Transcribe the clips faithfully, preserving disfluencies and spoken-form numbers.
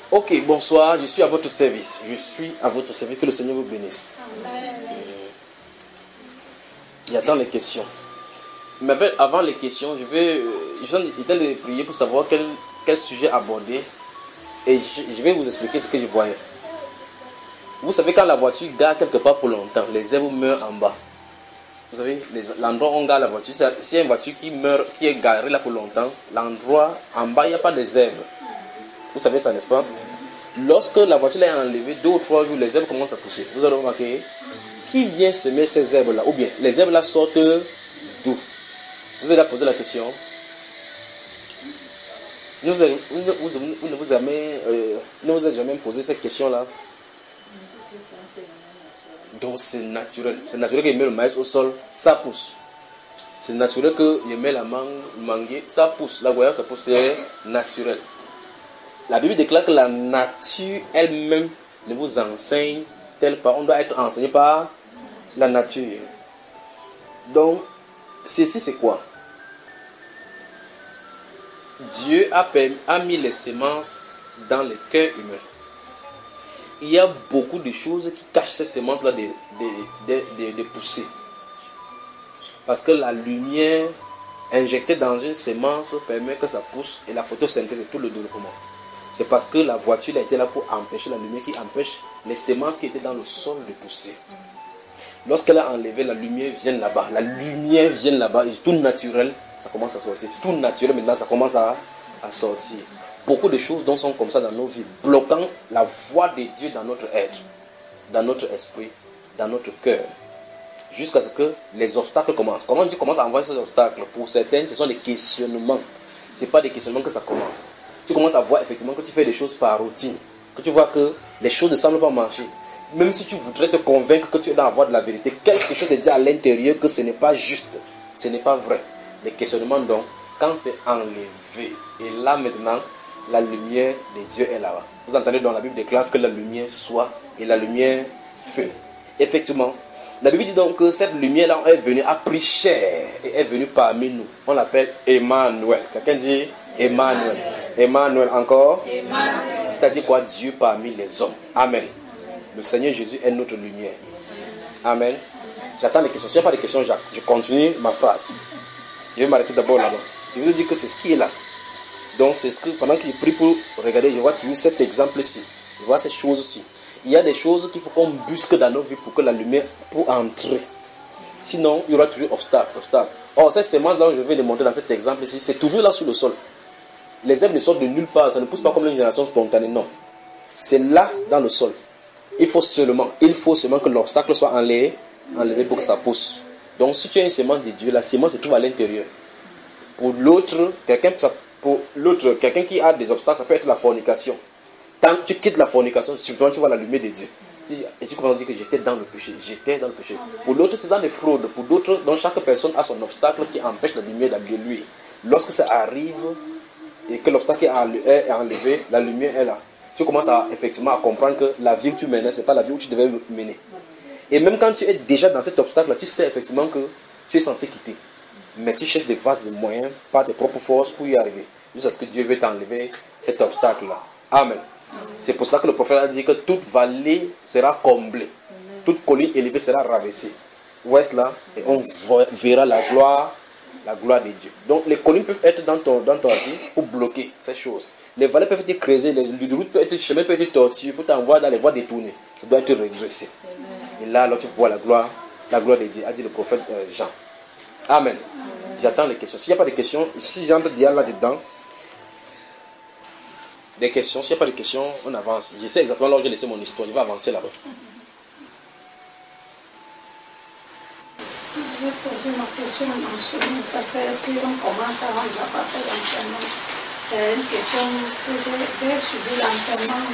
Ok, bonsoir, je suis à votre service. Je suis à votre service. Que le Seigneur vous bénisse. Amen. J'attends les questions. Mais avant les questions, je vais, je suis en train de prier pour savoir quel, quel sujet aborder. Et je, je vais vous expliquer ce que je voyais. Vous savez, quand la voiture gare quelque part pour longtemps, les herbes meurent en bas. Vous savez, l'endroit où on gare la voiture, s'il y a une voiture qui meurt, qui est garée là pour longtemps, l'endroit en bas, il n'y a pas de herbes. Vous savez ça, n'est-ce pas? Lorsque la voiture est enlevée, deux ou trois jours, les herbes commencent à pousser. Vous allez remarquer, qui vient semer ces herbes-là? Ou bien, les herbes-là sortent d'où? Vous allez poser la question. Vous, avez, vous, vous, vous ne vous avez, euh, ne vous avez jamais posé cette question-là? Donc c'est naturel. C'est naturel que je mets le maïs au sol, ça pousse. C'est naturel que je mets la mangue, mangue, ça pousse. La goyave, ça pousse, c'est naturel. La Bible déclare que la nature elle-même ne vous enseigne tel pas. On doit être enseigné par la nature. Donc, ceci c'est quoi? Dieu a, permis, a mis les semences dans le cœur humain. Il y a beaucoup de choses qui cachent ces semences-là de, de, de, de, de pousser. Parce que la lumière injectée dans une semence permet que ça pousse et la photosynthèse et tout le développement. C'est parce que la voiture a été là pour empêcher la lumière qui empêche les semences qui étaient dans le sol de pousser. Lorsqu'elle a enlevé, la lumière vient là-bas. La lumière vient là-bas et tout naturel, ça commence à sortir. Tout naturel maintenant, ça commence à, à sortir. Beaucoup de choses donc sont comme ça dans nos vies, bloquant la voix de Dieu dans notre être, dans notre esprit, dans notre cœur, jusqu'à ce que les obstacles commencent. Comment Dieu commence à envoyer ces obstacles? Pour certaines, ce sont des questionnements. Ce n'est pas des questionnements que ça commence. Tu commences à voir effectivement que tu fais des choses par routine, que tu vois que les choses ne semblent pas marcher. Même si tu voudrais te convaincre que tu es dans la voie de la vérité, quelque chose te dit à l'intérieur que ce n'est pas juste, ce n'est pas vrai. Les questionnements donc, quand c'est enlevé, et là maintenant, la lumière de Dieu est là-bas. Vous entendez dans la Bible déclare que la lumière soit et la lumière fut. Effectivement, la Bible dit donc que cette lumière-là est venue, a pris chair et est venue parmi nous. On l'appelle Emmanuel. Quelqu'un dit Emmanuel. Emmanuel encore. C'est-à-dire quoi? Dieu parmi les hommes. Amen. Le Seigneur Jésus est notre lumière. Amen. J'attends les questions. S'il n'y a pas de questions, je continue ma phrase. Je vais m'arrêter d'abord là-bas. Je vous dis que c'est ce qui est là. Donc c'est ce que pendant qu'il prie pour regarder, je vois toujours cet exemple-ci. Je vois ces choses-ci. Il y a des choses qu'il faut qu'on busque dans nos vies pour que la lumière pour entrer. Sinon, il y aura toujours obstacle, obstacle. Or, cette semence dont je vais le montrer dans cet exemple-ci, c'est toujours là sous le sol. Les herbes ne sortent de nulle part, ça ne pousse pas comme une génération spontanée, non. C'est là dans le sol. Il faut seulement, il faut seulement que l'obstacle soit enlevé, enlevé pour que ça pousse. Donc si tu as une semence de Dieu, la semence se trouve à l'intérieur. Pour l'autre, quelqu'un pour l'autre, quelqu'un qui a des obstacles, ça peut être la fornication. Tant que tu quittes la fornication, simplement tu vois la lumière de Dieu. Et tu commences à dire que j'étais dans le péché, j'étais dans le péché. Pour l'autre, c'est dans les fraudes. Pour d'autres, donc chaque personne a son obstacle qui empêche la lumière de lui. Lorsque ça arrive et que l'obstacle est enlevé, la lumière est là. Tu commences à, effectivement à comprendre que la vie que tu menais, ce n'est pas la vie où tu devais mener. Et même quand tu es déjà dans cet obstacle-là, tu sais effectivement que tu es censé quitter. Mais tu cherches des vastes moyens par tes propres forces pour y arriver. Jusqu'à ce que Dieu veut t'enlever cet obstacle-là. Amen. C'est pour ça que le prophète a dit que toute vallée sera comblée. Toute colline élevée sera rabaissée. Où est-ce là? Et on verra la gloire, la gloire de Dieu. Donc les collines peuvent être dans ton, dans ton vie pour bloquer ces choses. Les vallées peuvent être creusées, les routes peuvent être, les chemins peuvent être tortueux pour t'envoyer dans les voies détournées. Ça doit être redressé. Et là, là tu vois la gloire, la gloire de Dieu, a dit le prophète euh, Jean. Amen. J'attends les questions. S'il n'y a pas de questions, si j'entre déjà là-dedans, des questions, s'il n'y a pas de questions, on avance. Je sais exactement là où j'ai laissé mon histoire, je vais avancer là-bas. Je vais poser ma question dans ce moment, parce que si on commence à rendre la partie d'entraînement, c'est une question que j'ai suivi l'entraînement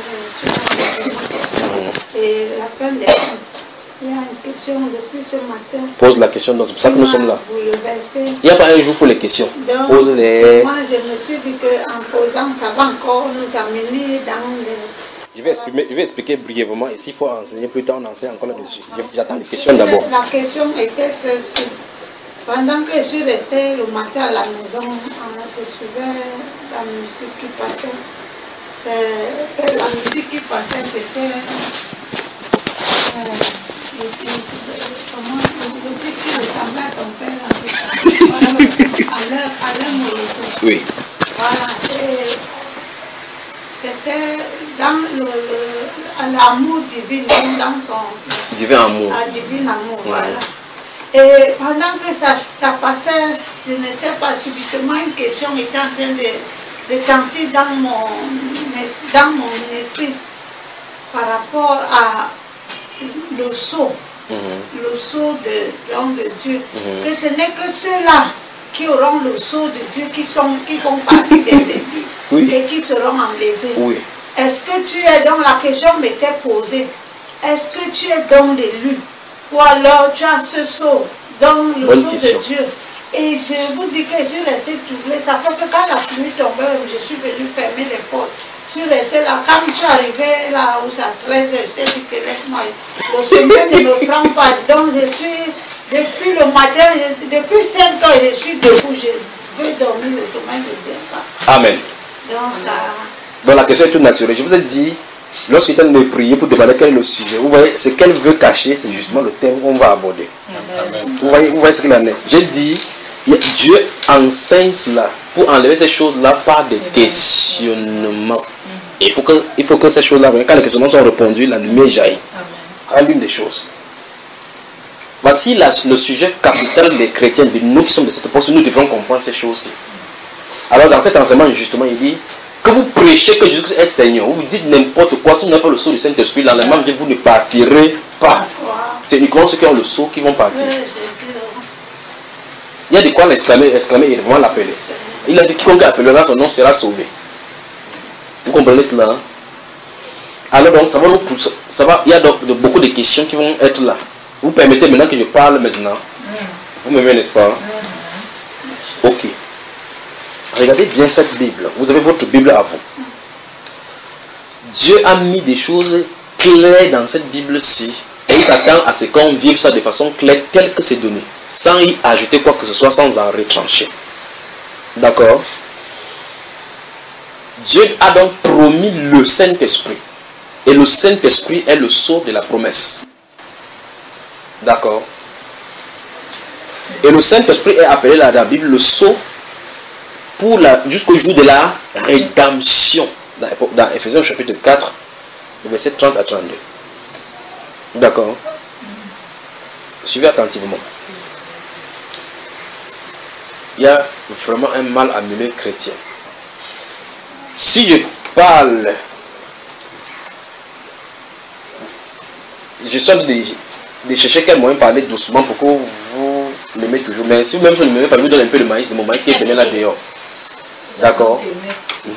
de et la fin des temps. Il y a une question depuis ce matin. Pose la question, c'est pour ça que nous sommes là. Il n'y a pas un jour pour les questions. Donc, pose les... Moi, je me suis dit qu'en posant, ça va encore nous amener dans les... Je vais expliquer, je vais expliquer brièvement et s'il faut enseigner plus tard, on enseigne encore là-dessus. J'attends les questions d'abord. La question était celle-ci. Pendant que je suis restée le matin à la maison, je suivais la musique qui passait. c'est la musique qui passait, c'était euh, le, comment, le truc qui ressemblait à ton père, à l'heure, à l'heure Molotov. Oui. Voilà, et c'était dans le, le, l'amour divin, dans son divin amour. Ah, divin amour, Ouais. voilà. Et pendant que ça, ça passait, je ne sais pas, subitement une question était en train de, de tenter dans mon, dans mon esprit par rapport à le sceau, Mm-hmm. le sceau de l'homme de Dieu, Mm-hmm. que ce n'est que ceux-là qui auront le sceau de Dieu, qui, sont, qui font partie des élus, Oui. et qui seront enlevés. Oui. Est-ce que tu es dans la question m'était posée? Est-ce que tu es dans l'élu? Ou alors tu as ce sceau dans le Bonne sceau question. de Dieu? Et je vous dis que je suis restée troublée. Ça fait que quand la pluie tombait, je suis venue fermer les portes. Je suis restée là. Quand je suis arrivée là où c'est à treize heures, je t'ai dit que laisse-moi. Le sommeil ne me prend pas. Donc je suis, depuis le matin, je- depuis cinq heures, je suis debout. Je veux dormir, le sommeil ne vient pas. Amen. Donc ça. Donc la question est toute naturelle. Je vous ai dit, lorsqu'il est en train de prier pour demander quel est le sujet, vous voyez, ce qu'elle veut cacher, c'est justement le thème qu'on va aborder. Amen. Vous voyez, vous voyez ce qu'il en est. J'ai dit, il y a- Dieu enseigne cela pour enlever ces choses-là par des questionnements. Et il faut que, il faut que ces choses-là, quand les questionnements sont répondus, la lumière jaillit. Voilà l'une des choses. Voici la- le sujet capital des chrétiens, de nous qui sommes de cette époque, nous devons comprendre ces choses-ci. Alors dans cet enseignement, justement, il dit que vous prêchez que Jésus est Seigneur, vous dites n'importe quoi, si vous n'avez pas le sceau du Saint-Esprit, dans la même vie, vous ne partirez pas. C'est uniquement ceux qui ont le sceau qui vont partir. Ouais, Jésus, Il y a de quoi l'exclamer, exclamer et vraiment l'appeler. Il a dit quiconque appellera son nom sera sauvé. Vous comprenez cela? Hein? Alors donc, ça va nous pousser, ça va, il y a donc de- beaucoup de questions qui vont être là. Vous permettez maintenant que je parle maintenant. Vous m'aimez, n'est-ce pas? Ok. Regardez bien cette Bible. Vous avez votre Bible à vous. Dieu a mis des choses claires dans cette Bible-ci. Et il s'attend à ce qu'on vive ça de façon claire, telle que c'est donné. Sans y ajouter quoi que ce soit, sans en retrancher. D'accord? Dieu a donc promis le Saint-Esprit. Et le Saint-Esprit est le sceau de la promesse. D'accord? Et le Saint-Esprit est appelé là dans la Bible le sceau pour la, jusqu'au jour de la rédemption. Dans, dans Ephésiens chapitre quatre, verset trente à trente-deux. D'accord? Suivez attentivement. Il y a vraiment un mal à milieu chrétien. Si je parle, je suis en train de, de chercher quel moyen de parler doucement pour que vous m'aimez toujours. Mais si vous-même vous ne m'aimez pas, je vous donne un peu de maïs, de mon maïs qui est semé là dehors. D'accord? Mhm.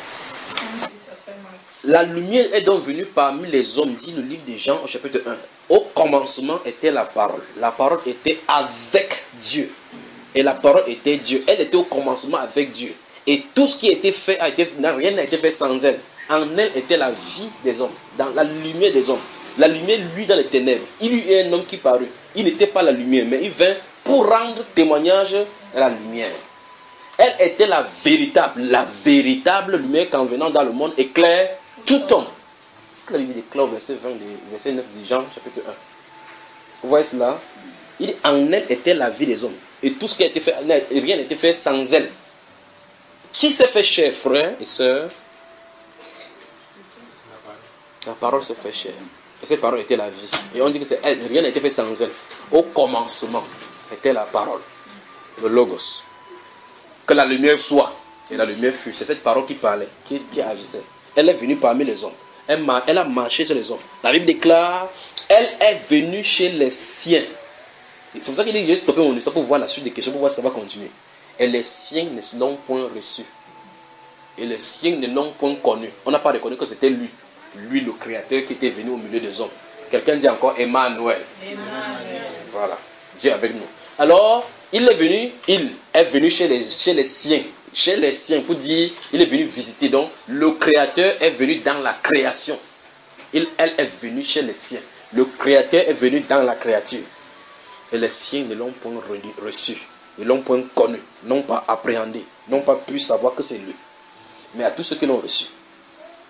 La lumière est donc venue parmi les hommes, dit le livre de Jean au chapitre un. Au commencement était la parole. La parole était avec Dieu. Et la parole était Dieu. Elle était au commencement avec Dieu. Et tout ce qui a été fait, a été, rien n'a été fait sans elle. En elle était la vie des hommes, dans la lumière des hommes. La lumière, lui, dans les ténèbres. Il y eut un homme qui parut. Il n'était pas la lumière, mais il vint pour rendre témoignage à la lumière. Elle était la véritable, la véritable lumière qu'en venant dans le monde éclaire tout homme. C'est ce que la Bible déclare au verset vingt, verset neuf de Jean, chapitre un. Vous voyez cela? Il dit, en elle était la vie des hommes. Et tout ce qui a été fait, rien n'a été fait sans elle. Qui s'est fait chair, frères et sœurs? La parole s'est fait chair. Et cette parole était la vie. Et on dit que c'est elle, rien n'a été fait sans elle. Au commencement était la parole, le logos. Que la lumière soit. Et la lumière fut. C'est cette parole qui parlait, qui, qui agissait. Elle est venue parmi les hommes. Elle, elle a marché sur les hommes. La Bible déclare, elle est venue chez les siens. C'est pour ça qu'il dit, j'ai stoppé mon histoire pour voir la suite des questions, pour voir si ça va continuer. Et les siens ne l'ont point reçu. Et les siens ne l'ont point connu. On n'a pas reconnu que c'était lui. Lui, le créateur qui était venu au milieu des hommes. Quelqu'un dit encore Emmanuel. Emmanuel. Voilà. Dieu avec nous. Alors, il est venu, il est venu chez les, chez les siens. Chez les siens, pour dire, il est venu visiter. Donc, le créateur est venu dans la création. Il, elle est venue chez les siens. Le créateur est venu dans la créature. Et les siens ne l'ont point reçu. Ils ne l'ont point connu. N'ont pas appréhendé. N'ont pas pu savoir que c'est lui. Mais à tous ceux qui l'ont reçu,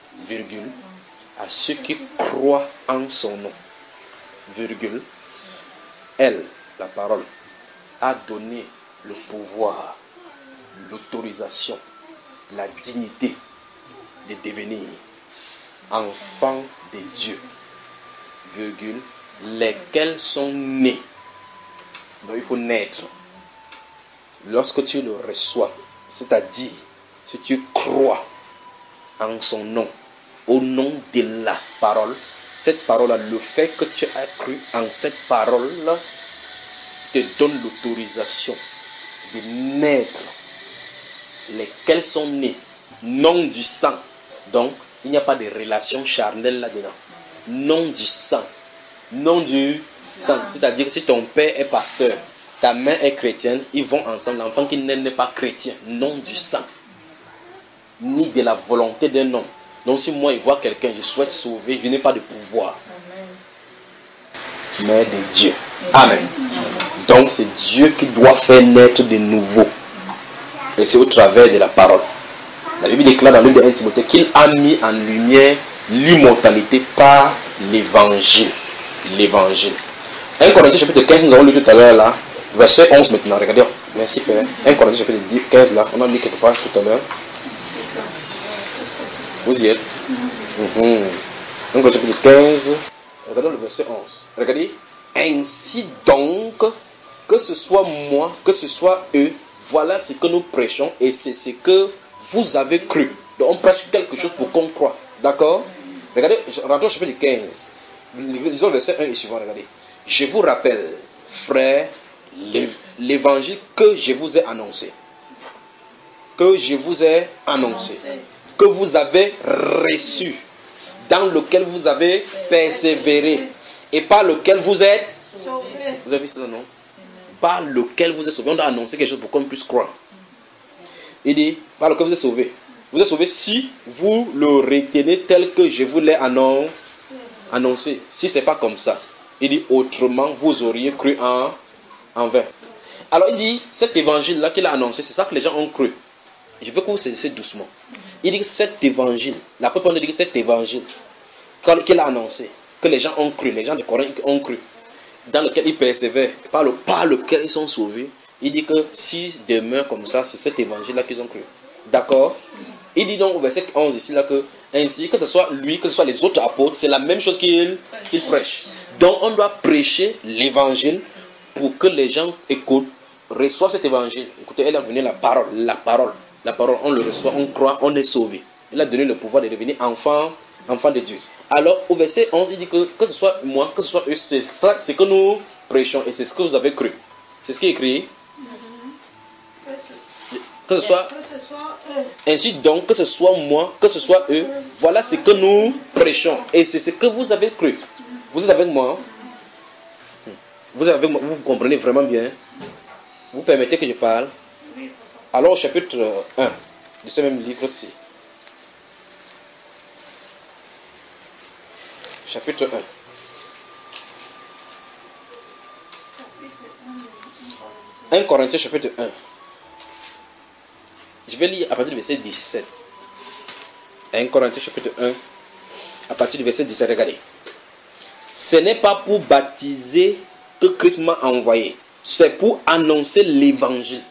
virgule, à ceux qui croient en son nom, virgule, elle, la parole, a donné le pouvoir, l'autorisation, la dignité de devenir enfants de Dieu, virgule, lesquels sont nés. Donc il faut naître. Lorsque tu le reçois, c'est-à-dire si tu crois en son nom, au nom de la parole, cette parole-là, le fait que tu as cru en cette parole-là, te donne l'autorisation de naître. Lesquels sont nés, non du sang. Donc, il n'y a pas de relation charnelle là-dedans. Non du sang. Non du sang. C'est-à-dire que si ton père est pasteur, ta mère est chrétienne, ils vont ensemble. L'enfant qui naît n'est pas chrétien. Non du sang. Ni de la volonté d'un homme. Donc si moi, je vois quelqu'un, je souhaite sauver, je n'ai pas de pouvoir. Amen. Mais de Dieu. Amen. Amen. Donc c'est Dieu qui doit faire naître de nouveau. Et c'est au travers de la parole. La Bible déclare dans le livre de un Timothée qu'il a mis en lumière l'immortalité par l'évangile. L'évangile. un Corinthiens chapitre quinze, nous avons lu tout à l'heure là. Verset onze maintenant. Regardez. Merci Père. un Corinthiens chapitre quinze là. On a lu quelque part tout à l'heure. Vous y êtes. Mm-hmm. un Corinthiens chapitre quinze. Regardons le verset onze. Regardez. Ainsi donc, que ce soit moi, que ce soit eux, voilà ce que nous prêchons et c'est ce que vous avez cru. Donc on prêche quelque chose pour qu'on croit. D'accord? Regardez, rentrons au chapitre quinze. Lisons le verset un et suivant, regardez. Je vous rappelle, frères, l'évangile que je vous ai annoncé. Que je vous ai annoncé. Que vous avez reçu. Dans lequel vous avez persévéré. Et par lequel vous êtes sauvé. Vous avez vu ça, non? Par lequel vous êtes sauvé. On doit annoncer quelque chose pour qu'on puisse croire. Il dit, par lequel vous êtes sauvé. Vous êtes sauvé si vous le retenez tel que je vous l'ai annoncé. Si ce n'est pas comme ça. Il dit, autrement, vous auriez cru en, en vain. Alors il dit, cet évangile-là qu'il a annoncé, c'est ça que les gens ont cru. Je veux que vous saisissiez doucement. Il dit que cet évangile, la Bible dit que cet évangile qu'il a annoncé, que les gens ont cru, les gens de Corinthe ont cru, dans lequel ils persévèrent, par, le, par lequel ils sont sauvés, il dit que s'ils demeurent comme ça, c'est cet évangile-là qu'ils ont cru. D'accord? Il dit donc au verset onze ici, là, que ainsi, que ce soit lui, que ce soit les autres apôtres, c'est la même chose qu'ils qu'ils prêchent. Donc on doit prêcher l'évangile pour que les gens écoutent, reçoivent cet évangile. Écoutez, elle a donné la parole, la parole, la parole, on le reçoit, on croit, on est sauvé. Il a donné le pouvoir de devenir enfant, enfant de Dieu. Alors, au verset onze, il dit que que ce soit moi, que ce soit eux, c'est ça, c'est que nous prêchons et c'est ce que vous avez cru. C'est ce qui est écrit. Mm-hmm. Que ce soit, que ce soit eux. Ainsi donc, que ce soit moi, que ce soit eux, voilà ce que nous prêchons et c'est ce que vous avez cru. Vous êtes avec moi? Vous êtes avec moi? Vous, vous comprenez vraiment bien? Vous permettez que je parle? Alors, au chapitre un de ce même livre-ci. Chapitre un. un Corinthiens chapitre un. Je vais lire à partir du verset dix-sept. un Corinthiens chapitre un. À partir du verset dix-sept, regardez. Ce n'est pas pour baptiser que Christ m'a envoyé. C'est pour annoncer l'évangile.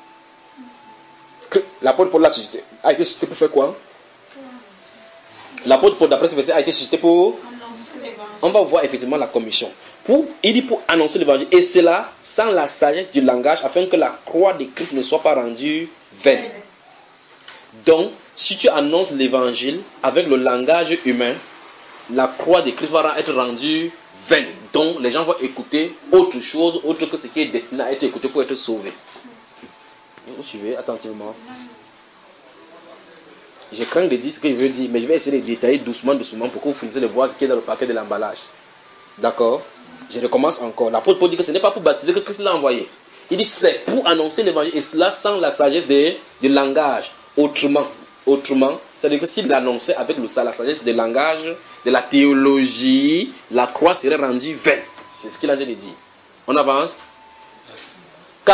L'apôtre Paul a suscité. A été suscité pour faire quoi? L'apôtre Paul, d'après ce verset, a été suscité pour... On va voir effectivement la commission. Pour, il dit pour annoncer l'évangile. Et cela sans la sagesse du langage, afin que la croix de Christ ne soit pas rendue vaine. Donc, si tu annonces l'évangile avec le langage humain, la croix de Christ va être rendue vaine. Donc, les gens vont écouter autre chose, autre que ce qui est destiné à être écouté pour être sauvé. Vous suivez attentivement. Je crains de dire ce que je veux dire, mais je vais essayer de détailler doucement, doucement pour que vous finissez de voir ce qui est dans le paquet de l'emballage. D'accord? Je recommence encore. L'apôtre Paul dit que ce n'est pas pour baptiser que Christ l'a envoyé. Il dit c'est pour annoncer l'évangile, et cela sans la sagesse de, de langage. Autrement, autrement, c'est-à-dire que s'il l'annonçait avec le, la sagesse de langage, de la théologie, la croix serait rendue vaine. C'est ce qu'il a dit de dire. On avance?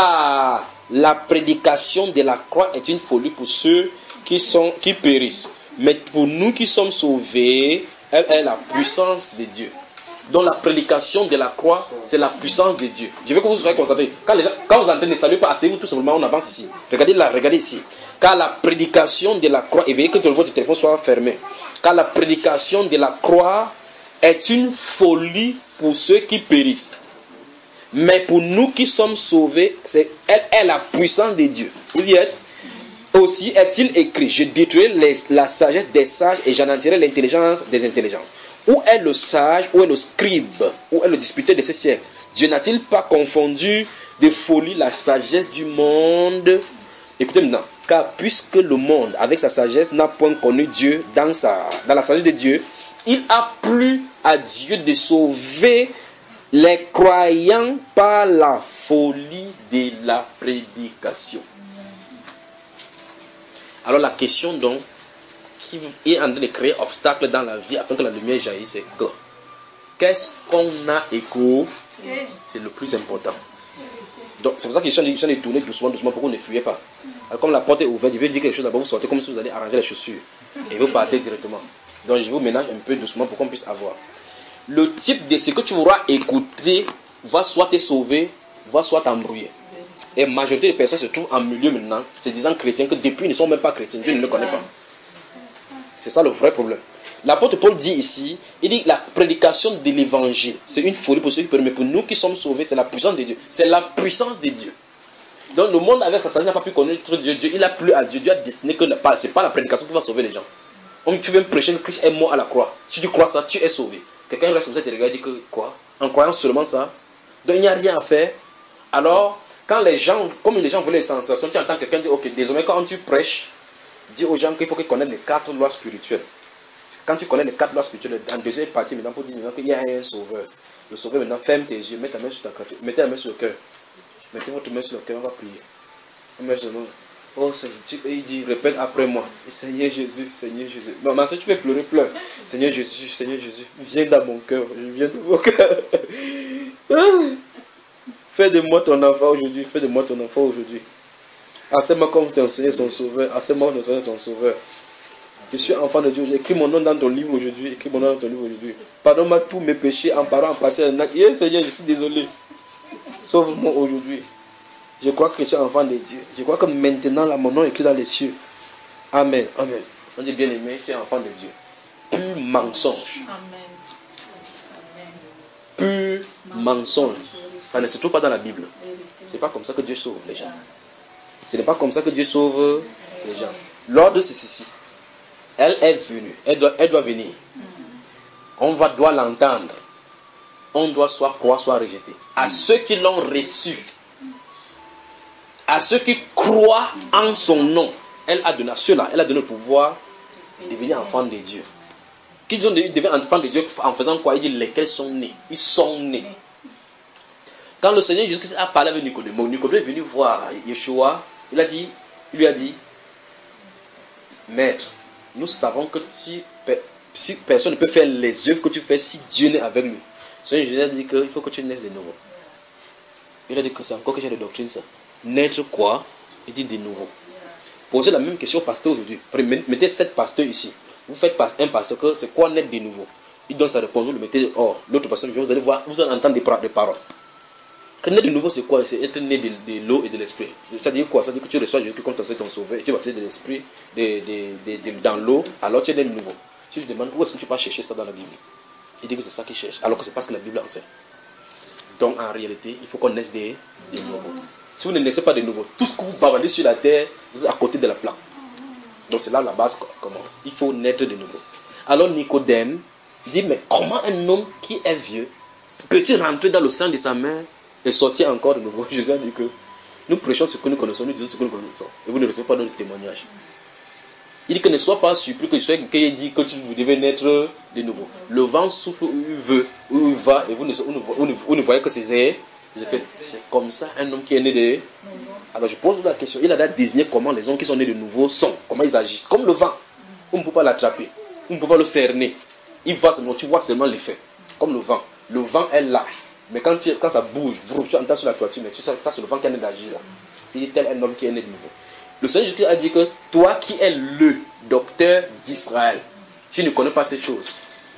Car la prédication de la croix est une folie pour ceux qui, sont, qui périssent. Mais pour nous qui sommes sauvés, elle est la puissance de Dieu. Donc la prédication de la croix, c'est la puissance de Dieu. Je veux que vous soyez concentrés. Quand, les gens, quand vous entendez ne saluez pas, asseyez-vous tout simplement, on avance ici. Regardez là, regardez ici. Car la prédication de la croix, et veillez que votre téléphone soit fermé. Car la prédication de la croix est une folie pour ceux qui périssent. Mais pour nous qui sommes sauvés, c'est, elle est la puissance de Dieu. Vous y êtes? Aussi est-il écrit, je détruirai les, la sagesse des sages et j'anéantirai l'intelligence des intelligents. Où est le sage, où est le scribe, où est le disputé de ce siècle? Dieu n'a-t-il pas confondu de folie la sagesse du monde? Écoutez maintenant, car puisque le monde, avec sa sagesse, n'a point connu Dieu dans, sa, dans la sagesse de Dieu, il a plu à Dieu de sauver les croyants par la folie de la prédication. Alors la question donc, qui est en train de créer obstacle dans la vie afin que la lumière jaillisse, c'est que qu'est-ce qu'on a écho? C'est le plus important. Donc c'est pour ça qu'ils sont de tourner doucement, doucement pour qu'on ne fuyez pas. Alors comme la porte est ouverte, je vais dire quelque chose d'abord, vous sortez comme si vous allez arranger les chaussures. Et vous partez directement. Donc je vous ménage un peu doucement pour qu'on puisse avoir. Le type de ce que tu voudras écouter va soit te sauver, va soit t'embrouiller. Et la majorité des personnes se trouvent en milieu maintenant, se disant chrétiens, que depuis ils ne sont même pas chrétiens, Dieu ne les connaît pas. C'est ça le vrai problème. L'apôtre Paul dit ici, il dit la prédication de l'évangile, c'est une folie pour ceux qui peuvent, mais pour nous qui sommes sauvés, c'est la puissance de Dieu. C'est la puissance de Dieu. Donc le monde avec sa sagesse n'a pas pu connaître Dieu. Dieu, il a plu à Dieu. Dieu a destiné que ce n'est pas la prédication qui va sauver les gens. Comme tu viens prêcher que Christ est mort à la croix. Si tu crois ça, tu es sauvé. Quelqu'un reste comme ça et te regarde et dit que quoi? En croyant seulement ça? Donc il n'y a rien à faire. Alors, quand les gens, comme les gens voulaient les sensations, tu entends quelqu'un dire, ok, désormais quand tu prêches, dis aux gens qu'il faut qu'ils connaissent les quatre lois spirituelles. Quand tu connais les quatre lois spirituelles, en deuxième partie, maintenant, pour dire maintenant qu'il y a un sauveur. Le sauveur, maintenant, ferme tes yeux, mets ta main sur ta carte, mettez la main sur le cœur. Mettez votre main sur le cœur, on va prier. On met sur le oh, Seigneur, il dit, répète après moi. Seigneur Jésus, Seigneur Jésus. Non, mais si tu veux pleurer, pleure. Seigneur Jésus, Seigneur Jésus, viens dans mon cœur, viens dans mon cœur. Fais de moi ton enfant aujourd'hui, fais de moi ton enfant aujourd'hui. Assez-moi comme ton Seigneur son sauveur, assez-moi ton Seigneur ton sauveur. Je suis enfant de Dieu, j'écris mon nom dans ton livre aujourd'hui, écris mon nom dans ton livre aujourd'hui. Pardonne-moi tous mes péchés en parlant, en passant un acte. Eh Seigneur, je suis désolé. Sauve-moi aujourd'hui. Je crois que je suis enfant de Dieu. Je crois que maintenant, là, mon nom est écrit dans les cieux. Amen. Amen. On dit bien aimé, tu es enfant de Dieu. Pur mensonge. Amen. Pur mensonge. Ça ne se trouve pas dans la Bible. Ce n'est pas comme ça que Dieu sauve les gens. Ce n'est pas comme ça que Dieu sauve les gens. L'ordre, c'est ceci. Elle est venue. Elle doit, elle doit venir. On va, doit l'entendre. On doit soit croire, soit rejeter. À ceux qui l'ont reçu, à ceux qui croient en son nom, elle a donné à ceux-là, elle a donné le pouvoir de devenir enfant de Dieu. Qu'ils ont devenu enfants de Dieu en faisant quoi? Il dit lesquels sont nés. Ils sont nés. Quand le Seigneur Jésus a parlé avec Nicodème, Nicodème est venu voir Yeshua, il a dit, il lui a dit, Maître, nous savons que si, si personne ne peut faire les œuvres que tu fais si Dieu n'est avec nous. Le Seigneur Jésus a dit qu'il faut que tu naisses de nouveau. Il a dit que c'est encore que j'ai de doctrine ça. Naître quoi? Il dit de nouveau. Posez la même question au pasteur aujourd'hui. Mettez sept pasteurs ici. Vous faites un pasteur que c'est quoi naître de nouveau? Il donne sa réponse, vous le mettez hors. L'autre pasteur, vous allez voir, vous allez entendre des, des paroles. Que naître de nouveau, c'est quoi? C'est être né de, de l'eau et de l'esprit. Ça veut dire quoi? Ça veut dire que tu reçois Jésus comme ton Seigneur, ton sauveur, et tu es baptisé de l'esprit, de, de, de, de, dans l'eau, alors tu es né de nouveau. Si je demande où est-ce que tu vas chercher ça dans la Bible, il dit que c'est ça qu'il cherche, alors que c'est parce que la Bible enseigne. Donc en réalité, il faut qu'on naisse de, de nouveau. Si vous ne naissez pas de nouveau, tout ce que vous bavardez sur la terre, vous êtes à côté de la plaque. Donc c'est là la base commence. Il faut naître de nouveau. Alors Nicodème dit, mais comment un homme qui est vieux peut-il rentrer dans le sein de sa mère et sortir encore de nouveau? Jésus a dit que nous prêchons ce que nous connaissons, nous disons ce que nous connaissons. Et vous ne recevez pas notre témoignage. Il dit que ne sois pas surpris que je sois quelqu'un dit que vous devez naître de nouveau. Le vent souffle où il veut, où il va, et vous ne, vous ne, vous ne, vous ne voyez que ses airs. C'est comme ça un homme qui est né de... Alors je pose la question, il a désigné comment les hommes qui sont nés de nouveau sont, comment ils agissent. Comme le vent, on ne peut pas l'attraper, on ne peut pas le cerner. Il va seulement, tu vois seulement l'effet. Comme le vent. Le vent est là. Mais quand, tu, quand ça bouge, tu entends sur la toiture, mais tu sais, ça c'est le vent qui est né d'agir là. Il dit tel un homme qui est né de nouveau. Le Seigneur Jésus a dit que toi qui es le docteur d'Israël. Tu ne connais pas ces choses.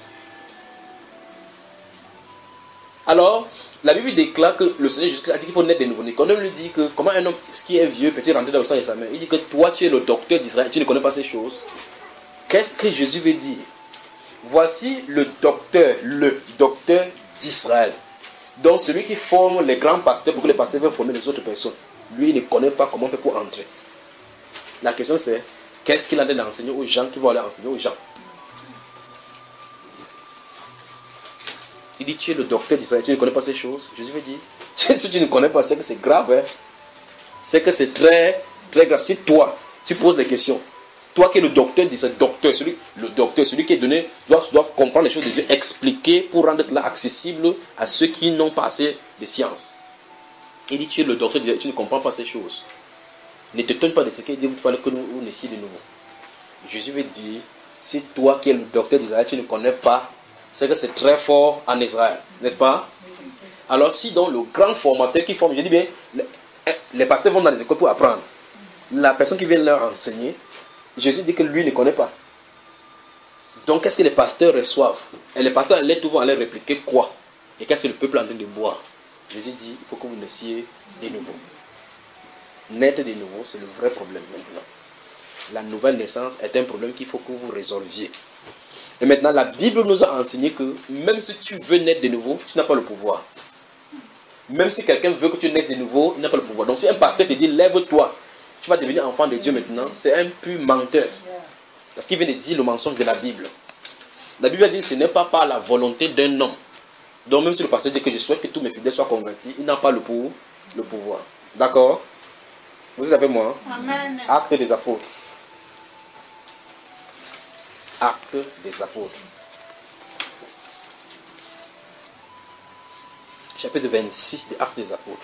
Alors, la Bible déclare que le Seigneur Jésus a dit qu'il faut naître de nouveau. Nicodème lui dit que comment un homme qui est vieux peut-il rentrer dans le sang de sa mère? Il dit que toi tu es le docteur d'Israël, tu ne connais pas ces choses. Qu'est-ce que Jésus veut dire? Voici le docteur, le docteur d'Israël. Donc celui qui forme les grands pasteurs pour que les pasteurs viennent former les autres personnes. Lui, il ne connaît pas comment on fait pour entrer. La question c'est, qu'est-ce qu'il a d'enseigner aux gens qui vont aller enseigner aux gens? Il dit, tu es le docteur d'Israël, tu ne connais pas ces choses. Jésus veut dire, si tu ne connais pas, c'est que c'est grave. Hein? C'est que c'est très, très grave. Si toi, tu poses des questions, toi qui es le docteur d'Israël, docteur, celui, le docteur, celui qui est donné, doit, doit comprendre les choses de Dieu, expliquer pour rendre cela accessible à ceux qui n'ont pas assez de science. Il dit, tu es le docteur d'Israël, tu ne comprends pas ces choses. Ne te donne pas de ce qu'il dit, il fallait que nous, nous naissions de nouveau. Jésus veut dire, si toi qui es le docteur d'Israël, tu ne connais pas, c'est que c'est très fort en Israël, n'est-ce pas? Alors si donc le grand formateur qui forme, je dis bien, les, les pasteurs vont dans les écoles pour apprendre. La personne qui vient leur enseigner, Jésus dit que lui ne connaît pas. Donc qu'est-ce que les pasteurs reçoivent? Et les pasteurs allaient tout vont aller répliquer quoi? Et qu'est-ce que le peuple est en train de boire? Jésus dit, il faut que vous naissiez de nouveau. Naître de nouveau, c'est le vrai problème maintenant. La nouvelle naissance est un problème qu'il faut que vous résolviez. Et maintenant, la Bible nous a enseigné que même si tu veux naître de nouveau, tu n'as pas le pouvoir. Même si quelqu'un veut que tu naisses de nouveau, il n'a pas le pouvoir. Donc si un pasteur te dit, lève-toi, tu vas devenir enfant de Dieu maintenant, c'est un pur menteur. Parce qu'il vient de dire le mensonge de la Bible. La Bible dit que ce n'est pas par la volonté d'un homme. Donc même si le pasteur dit que je souhaite que tous mes fidèles soient convertis, il n'a pas le pouvoir. Le pouvoir. D'accord? Vous êtes avec moi? Amen. Acte des apôtres. Acte des apôtres. Chapitre vingt-six des Actes des apôtres.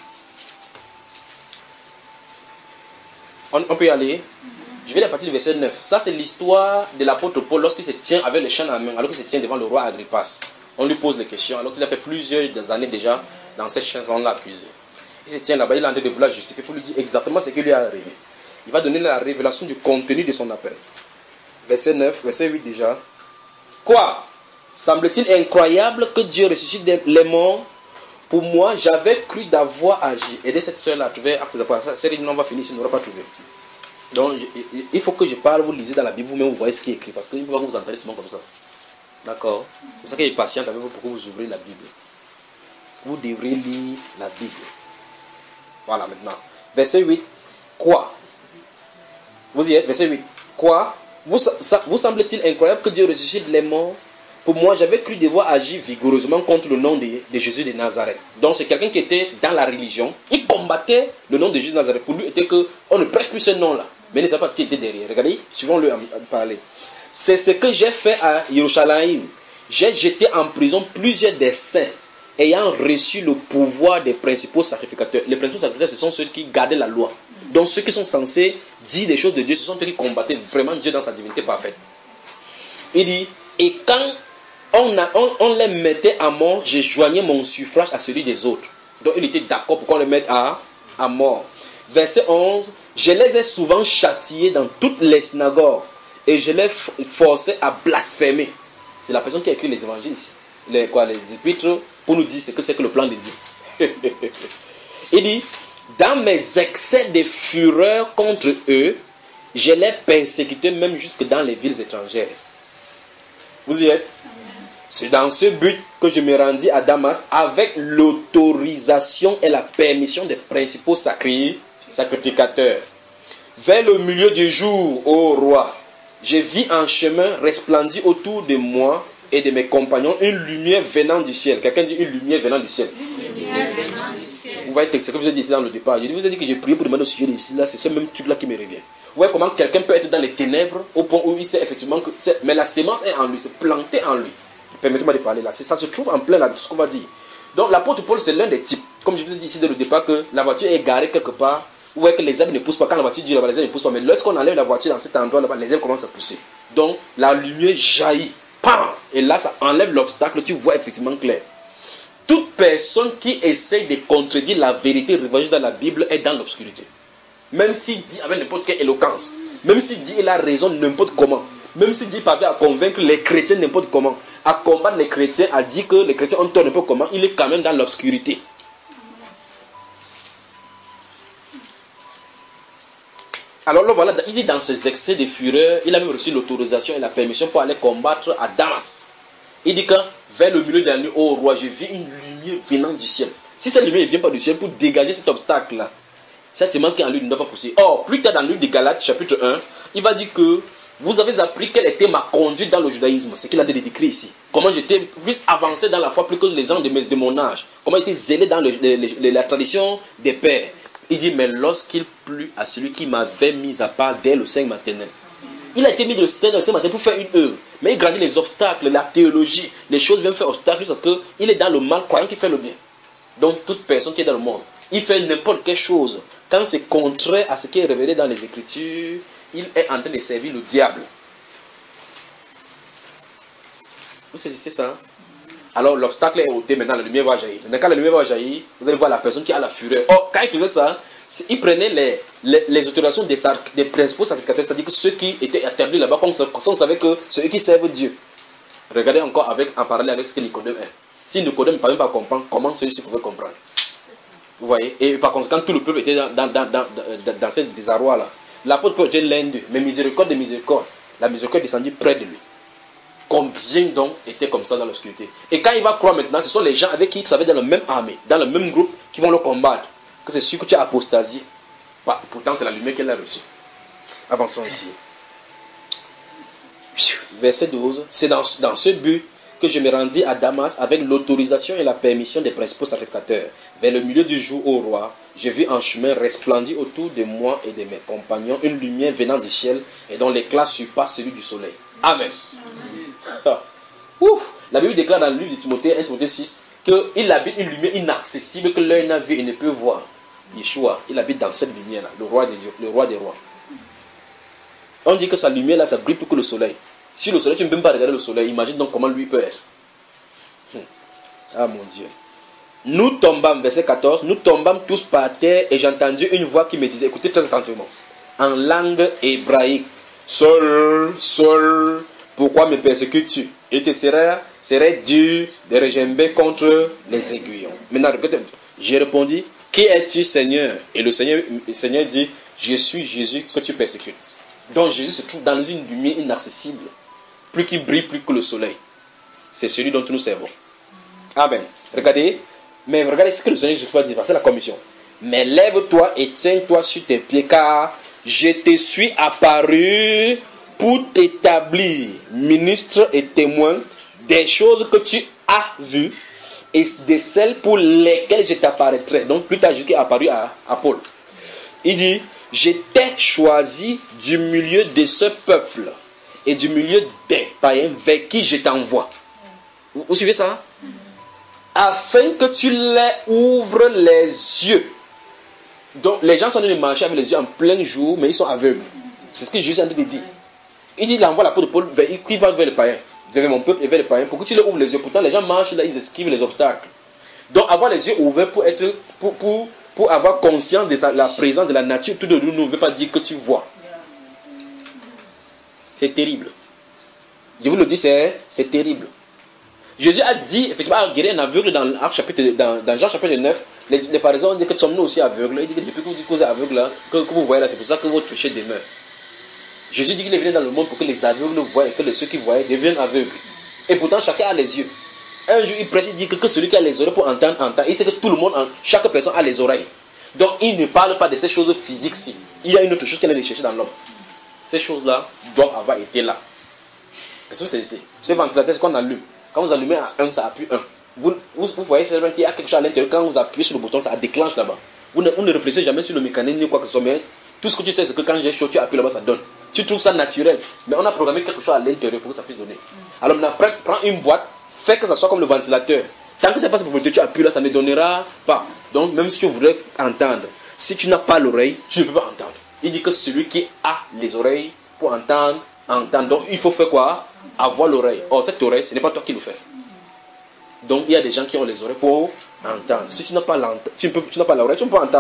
On, on peut y aller. Je vais la partie du verset neuf. Ça, c'est l'histoire de l'apôtre Paul lorsqu'il se tient avec le chant en main, alors qu'il se tient devant le roi Agrippas. On lui pose des questions, alors qu'il a fait plusieurs années déjà dans cette chaise, on l'a accusé. Il se tient là-bas, il est en train de vouloir justifier pour lui dire exactement ce qui lui est arrivé. Il va donner la révélation du contenu de son appel. Verset neuf, verset huit déjà. Quoi? Semble-t-il incroyable que Dieu ressuscite les morts? Pour moi, j'avais cru d'avoir agi. Aider cette soeur-là à trouver Actes des apôtres. Ça, c'est on va finir, si on n'aura pas trouvé. Donc, je, il faut que je parle, vous lisez dans la Bible, vous-même, vous voyez ce qui est écrit. Parce qu'il ne faut pas que vous entendez seulement comme ça. D'accord? C'est pour ça qu'il est patient avec vous pour que vous ouvrez la Bible. Vous devrez lire la Bible. Voilà, maintenant. Verset huit. Quoi? Vous y êtes? Verset huit. Quoi? Vous, ça, vous semble-t-il incroyable que Dieu ressuscite les morts? Pour moi, j'avais cru devoir agir vigoureusement contre le nom de, de Jésus de Nazareth. Donc, c'est quelqu'un qui était dans la religion. Il combattait le nom de Jésus de Nazareth. Pour lui, était que on ne prêche plus ce nom-là. Mais ne savait pas ce qui était derrière. Regardez, suivons-le à parler. C'est ce que j'ai fait à Yerushalayim. J'ai jeté en prison plusieurs des saints ayant reçu le pouvoir des principaux sacrificateurs. Les principaux sacrificateurs, ce sont ceux qui gardaient la loi. Donc, ceux qui sont censés dire des choses de Dieu, ce sont ceux qui combattaient vraiment Dieu dans sa divinité parfaite. Il dit, et quand On, a, on, on les mettait à mort, j'ai joigné mon suffrage à celui des autres. Donc il était d'accord pour qu'on les mette à, à mort. Verset onze. Je les ai souvent châtiés dans toutes les synagogues et je les forçais à blasphémer. C'est la personne qui a écrit les évangiles ici. Les, quoi, les épîtres pour nous dire ce que c'est que le plan de Dieu. Il dit, dans mes excès de fureur contre eux, je les persécutais même jusque dans les villes étrangères. Vous y êtes? C'est dans ce but que je me rendis à Damas avec l'autorisation et la permission des principaux sacrificateurs. Vers le milieu du jour, ô roi, je vis en chemin resplendir autour de moi et de mes compagnons une lumière venant du ciel. Quelqu'un dit une lumière venant du ciel. Une lumière venant du ciel. Vous voyez ce que je vous ai dit ici dans le départ. Je vous ai dit que j'ai prié pour demander au sujet ici. Là, c'est ce même truc là qui me revient. Vous voyez comment quelqu'un peut être dans les ténèbres au point où il sait effectivement que... Mais la sémence est en lui, c'est planté en lui. Permettez-moi de parler là. Ça se trouve en plein là, ce qu'on va dire. Donc l'apôtre Paul, c'est l'un des types. Comme je vous ai dit ici dès le départ, que la voiture est garée quelque part, où est que les arbres ne poussent pas. Quand la voiture dit là-bas, les arbres ne poussent pas. Mais lorsqu'on enlève la voiture dans cet endroit là-bas, les arbres commencent à pousser. Donc la lumière jaillit. Pam! Et là, ça enlève l'obstacle. Tu vois effectivement clair. Toute personne qui essaye de contredire la vérité révélée dans la Bible est dans l'obscurité. même s'il dit avec n'importe quelle éloquence, même s'il dit il a raison n'importe comment, même s'il dit il parvient à convaincre les chrétiens n'importe comment, à combattre les chrétiens, à dire que les chrétiens ont tort n'importe comment, il est quand même dans l'obscurité. Alors là, voilà, il dit dans ses excès de fureur, il a même reçu l'autorisation et la permission pour aller combattre à Damas. Il dit que vers le milieu de la nuit, ô roi, je vis une lumière venant du ciel. Si cette lumière ne vient pas du ciel pour dégager cet obstacle-là, cette semence qui est en lui ne doit pas pousser. Or, plus tard dans le livre de Galates, chapitre un, il va dire que vous avez appris quelle était ma conduite dans le judaïsme. C'est qu'il a décrit ici. Comment j'étais plus avancé dans la foi plus que les gens de, mes, de mon âge. Comment j'étais zélé dans le, le, le, la tradition des pères. Il dit, mais lorsqu'il plut à celui qui m'avait mis à part dès le sein maternel. Il a été mis de le sein maternel pour faire une œuvre. Mais il grandit les obstacles, la théologie, les choses viennent faire obstacle parce qu'il est dans le mal, croyant qu'il fait le bien. Donc toute personne qui est dans le monde, il fait n'importe quelle chose. Quand c'est contraire à ce qui est révélé dans les Écritures, il est en train de servir le diable. Vous saisissez ça? Alors l'obstacle est ôté, maintenant la lumière va jaillir. Maintenant quand la lumière va jaillir, vous allez voir la personne qui a la fureur. Oh, quand il faisait ça, il prenait les, les, les autorisations des, des principaux sacrificateurs, c'est-à-dire que ceux qui étaient établis là-bas, comme on savait que ceux qui servent Dieu. Regardez encore avec, en parallèle avec ce que Nicodème est. Si Nicodème ne pouvait pas comprendre, comment celui-ci pouvait comprendre? Vous voyez? Et par conséquent, tout le peuple était dans, dans, dans, dans, dans, dans ce désarroi-là. L'apôtre Paul était l'un d'eux, mais miséricorde de miséricorde. La miséricorde descendit près de lui. Combien donc étaient comme ça dans l'obscurité? Et quand il va croire maintenant, ce sont les gens avec qui il savait dans la même armée, dans le même groupe, qui vont le combattre. Que c'est sûr que tu as apostasié. Pourtant, c'est la lumière qu'elle a reçue. Avançons ici. Verset douze. C'est dans, dans ce but que je me rendis à Damas avec l'autorisation et la permission des principaux sacrificateurs. Vers le milieu du jour, ô roi, j'ai vu en chemin resplendir autour de moi et de mes compagnons une lumière venant du ciel et dont l'éclat surpasse celui du soleil. Amen. Ah. Ouf. La Bible déclare dans le livre de Timothée, un Timothée six, qu'il habite une lumière inaccessible que l'œil n'a vu et ne peut voir. Yeshua, il habite dans cette lumière-là, le roi des le roi des rois. On dit que sa lumière-là, ça brille plus que le soleil. Si le soleil, tu ne peux même pas regarder le soleil, imagine donc comment lui peut être. Hum. Ah mon Dieu. Nous tombâmes, verset quatorze, nous tombâmes tous par terre et j'ai entendu une voix qui me disait, écoutez très attentivement, en langue hébraïque, Saul, Saul, pourquoi me persécutes-tu? Il te serait, serait dur de regimber contre les aiguillons. Maintenant, regardez, j'ai répondu, qui es-tu, Seigneur? Et le Seigneur, le Seigneur dit, je suis Jésus que tu persécutes. Donc Jésus se trouve dans une lumière inaccessible, plus qu'il brille plus que le soleil. C'est celui dont nous servons. Amen. Regardez, mais regardez ce que le Seigneur Jésus va dire, c'est la commission. Mais lève-toi et tiens-toi sur tes pieds, car je te suis apparu pour t'établir ministre et témoin des choses que tu as vues et de celles pour lesquelles je t'apparaîtrai. Donc plus tard, Jésus est apparu à, à Paul. Il dit, je t'ai choisi du milieu de ce peuple et du milieu des païens vers qui je t'envoie. Vous, vous suivez ça? Afin que tu les ouvres les yeux. Donc les gens sont en train de marcher avec les yeux en plein jour, mais ils sont aveugles. C'est ce que Jésus est en train de dire. Il dit, il envoie l'apôtre Paul, il va vers les païens, vers mon peuple et vers les païens, pour que tu les ouvres les yeux. Pourtant, les gens marchent là, ils esquivent les obstacles. Donc, avoir les yeux ouverts pour être, pour, pour, pour avoir conscience de sa, la présence de la nature, tout de nous ne veut pas dire que tu vois. C'est terrible. Je vous le dis, c'est terrible. Jésus a dit, effectivement, à guérir un aveugle dans, chapitre, dans, dans Jean chapitre neuf, les, les pharisiens ont dit que sommes-nous aussi aveugles. Il dit que depuis que vous dites que vous êtes aveugles, là, que, que vous voyez là, c'est pour ça que votre péché demeure. Jésus dit qu'il est venu dans le monde pour que les aveugles voient et que ceux qui voient deviennent aveugles. Et pourtant, chacun a les yeux. Un jour, il prêche, il dit que, que celui qui a les oreilles pour entendre, entend. Il sait que tout le monde, chaque personne a les oreilles. Donc, il ne parle pas de ces choses physiques-ci. Il y a une autre chose qu'elle allait chercher dans l'homme. Ces choses-là doivent avoir été là. Est-ce que c'est ici? Ce ventilateur, c'est qu'on allume. Quand vous allumez à un, ça appuie un. Vous, vous, vous voyez qu'il y a quelque chose à l'intérieur. Quand vous appuyez sur le bouton, ça déclenche là-bas. Vous ne, vous ne réfléchissez jamais sur le mécanisme ni quoi que ce soit. Mais tout ce que tu sais, c'est que quand j'ai chaud, tu appuies là-bas, ça donne. Tu trouves ça naturel. Mais on a programmé quelque chose à l'intérieur pour que ça puisse donner. Alors maintenant, prends, prends une boîte, fais que ça soit comme le ventilateur. Tant que c'est pas ce que tu appuies là, ça ne donnera pas. Donc même si tu voudrais entendre, si tu n'as pas l'oreille, tu ne peux pas entendre. Il dit que celui qui a les oreilles pour entendre, entendre. Donc il faut faire quoi? Avoir l'oreille. Or cette oreille, ce n'est pas toi qui le fais. Donc il y a des gens qui ont les oreilles pour entendre. Si tu n'as pas l'oreille, tu n'as pas l'oreille, tu ne peux pas entendre.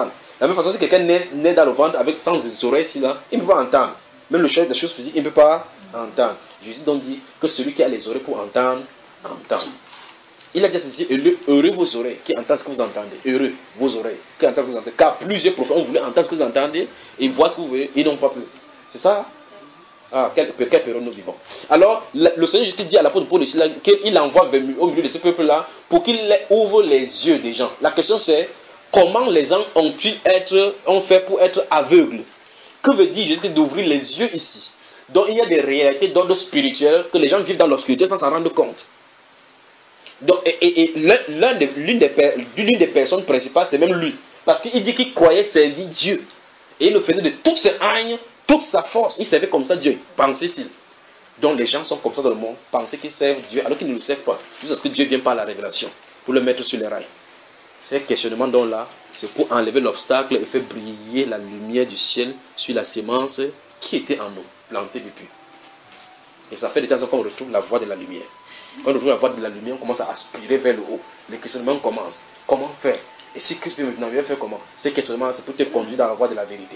la même façon, si quelqu'un naît, naît dans le ventre avec sans les oreilles ici, là, il ne peut pas entendre. Même le chef des choses physiques, il ne peut pas entendre. Jésus donc dit que celui qui a les oreilles pour entendre, entend. Il a dit ceci, heureux vos oreilles qui entendent ce que vous entendez. Heureux vos oreilles qui entendent ce que vous entendez. Car plusieurs prophètes ont voulu entendre ce que vous entendez et voir ce que vous voulez, ils n'ont pas pu. C'est ça? Ah, quelle, quelle période nous vivons. Alors, le, le Seigneur Jésus dit à l'apôtre Paul ici, qu'il envoie au milieu de ce peuple-là pour qu'il ouvre les yeux des gens. La question c'est, comment les gens ont-ils être, ont fait pour être aveugles? Que veut dire Jésus d'ouvrir les yeux ici? Donc, il y a des réalités d'ordre spirituel que les gens vivent dans l'obscurité sans s'en rendre compte. Donc, et, et, et l'une des, l'une des, l'une des personnes principales, c'est même lui. Parce qu'il dit qu'il croyait servir Dieu. Et il le faisait de toutes ses haines, toute sa force. Il servait comme ça Dieu, pensait-il. Donc les gens sont comme ça dans le monde, pensaient qu'ils servent Dieu, alors qu'ils ne le servent pas. Juste parce que Dieu vient par la révélation, pour le mettre sur les rails. Ces questionnements donc là, c'est pour enlever l'obstacle et faire briller la lumière du ciel sur la sémence qui était en nous, plantée depuis. Et ça fait des temps qu'on retrouve la voie de la lumière. Quand on retrouve la voie de la lumière, on commence à aspirer vers le haut. Les questionnements commencent. Comment faire? Et si Christ vient maintenant, il va faire comment? Ces questionnements, c'est pour te conduire dans la voie de la vérité.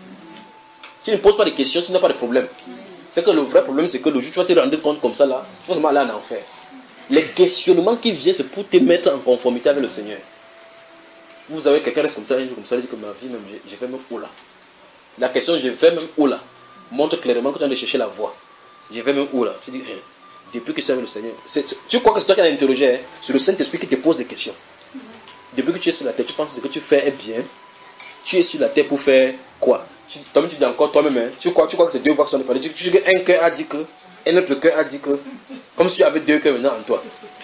Tu ne poses pas de questions, tu n'as pas de problème. C'est que le vrai problème, c'est que le jour où tu vas te rendre compte comme ça, là, tu vas seulement aller en enfer. Les questionnements qui viennent, c'est pour te mettre en conformité avec le Seigneur. Vous avez quelqu'un reste comme ça, un jour comme ça, il dit que ma vie, même, je, je vais même où là? La question, je vais même où là? Montre clairement que tu es en train de chercher la voie. Je vais même où là? Tu dis, hein, depuis que tu es avec le Seigneur. C'est, c'est, tu crois que c'est toi qui as interrogé, hein? C'est le Saint-Esprit qui te pose des questions. Depuis que tu es sur la terre, tu penses que ce que tu fais est bien. Tu es sur la terre pour faire quoi? Tu, toi-même tu dis encore toi-même, hein? tu, crois, tu crois que c'est deux voix qui sont parlées. Tu, tu dis qu'un cœur a dit que, un autre cœur a dit que, comme si tu avais deux cœurs maintenant en toi.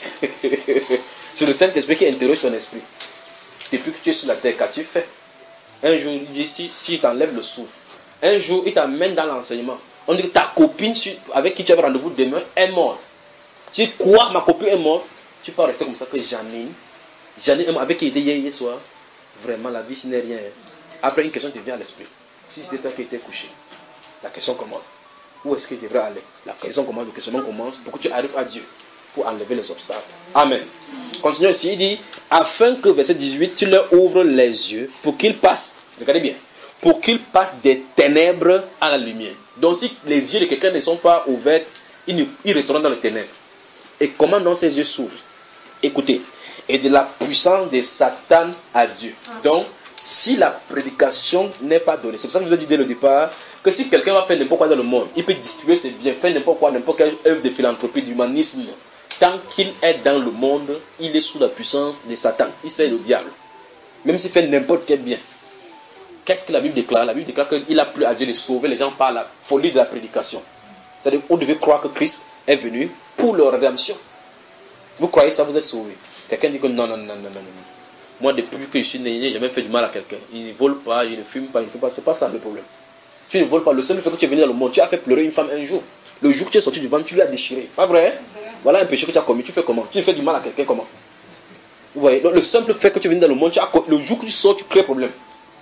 C'est le Saint-Esprit qui interroge ton esprit. Depuis que tu es sur la terre, qu'as-tu fait? Un jour, il dit, si, si il t'enlève le souffle, un jour, il t'amène dans l'enseignement. On dit que ta copine avec qui tu avais rendez-vous demain est morte. Tu dis quoi, ma copine est morte? Tu peux rester comme ça que Janine, Janine avec qui il était hier, hier soir. Vraiment, la vie, ce n'est rien. Après, une question te vient à l'esprit. Si c'était toi qui étais couché, la question commence. Où est-ce qu'il devrait aller? La question commence, le questionnement commence pour que tu arrives à Dieu, pour enlever les obstacles. Amen. Continue ici, il dit, afin que, verset dix-huit, tu leur ouvres les yeux pour qu'ils passent, regardez bien, pour qu'ils passent des ténèbres à la lumière. Donc si les yeux de quelqu'un ne sont pas ouverts, ils, ne, ils resteront dans les ténèbres. Et comment donc ces yeux s'ouvrent? Écoutez, et de la puissance de Satan à Dieu. Donc, si la prédication n'est pas donnée, c'est pour ça que je vous ai dit dès le départ, que si quelqu'un va faire n'importe quoi dans le monde, il peut distribuer ses biens, faire n'importe quoi, n'importe quelle œuvre de philanthropie, d'humanisme, tant qu'il est dans le monde, il est sous la puissance de Satan. Il sert le diable. Même s'il fait n'importe quel bien. Qu'est-ce que la Bible déclare? La Bible déclare qu'il a plu à Dieu de sauver les gens par la folie de la prédication. C'est-à-dire que vous devez croire que Christ est venu pour leur rédemption. Vous croyez ça, vous êtes sauvés. Quelqu'un dit que non, non, non, non, non, non. Moi, depuis que je suis né, je n'ai jamais fait du mal à quelqu'un. Il ne vole pas, il ne fume pas, il ne fait pas. C'est pas ça le problème. Tu ne voles pas. Le seul fait que tu es venu dans le monde, tu as fait pleurer une femme un jour. Le jour que tu es sorti du ventre, tu lui as déchiré. Pas vrai? Voilà un péché que tu as commis. Tu fais comment? Tu fais du mal à quelqu'un comment? Vous voyez? Donc, le simple fait que tu es venu dans le monde, tu as... le jour que tu sors, tu crées problème.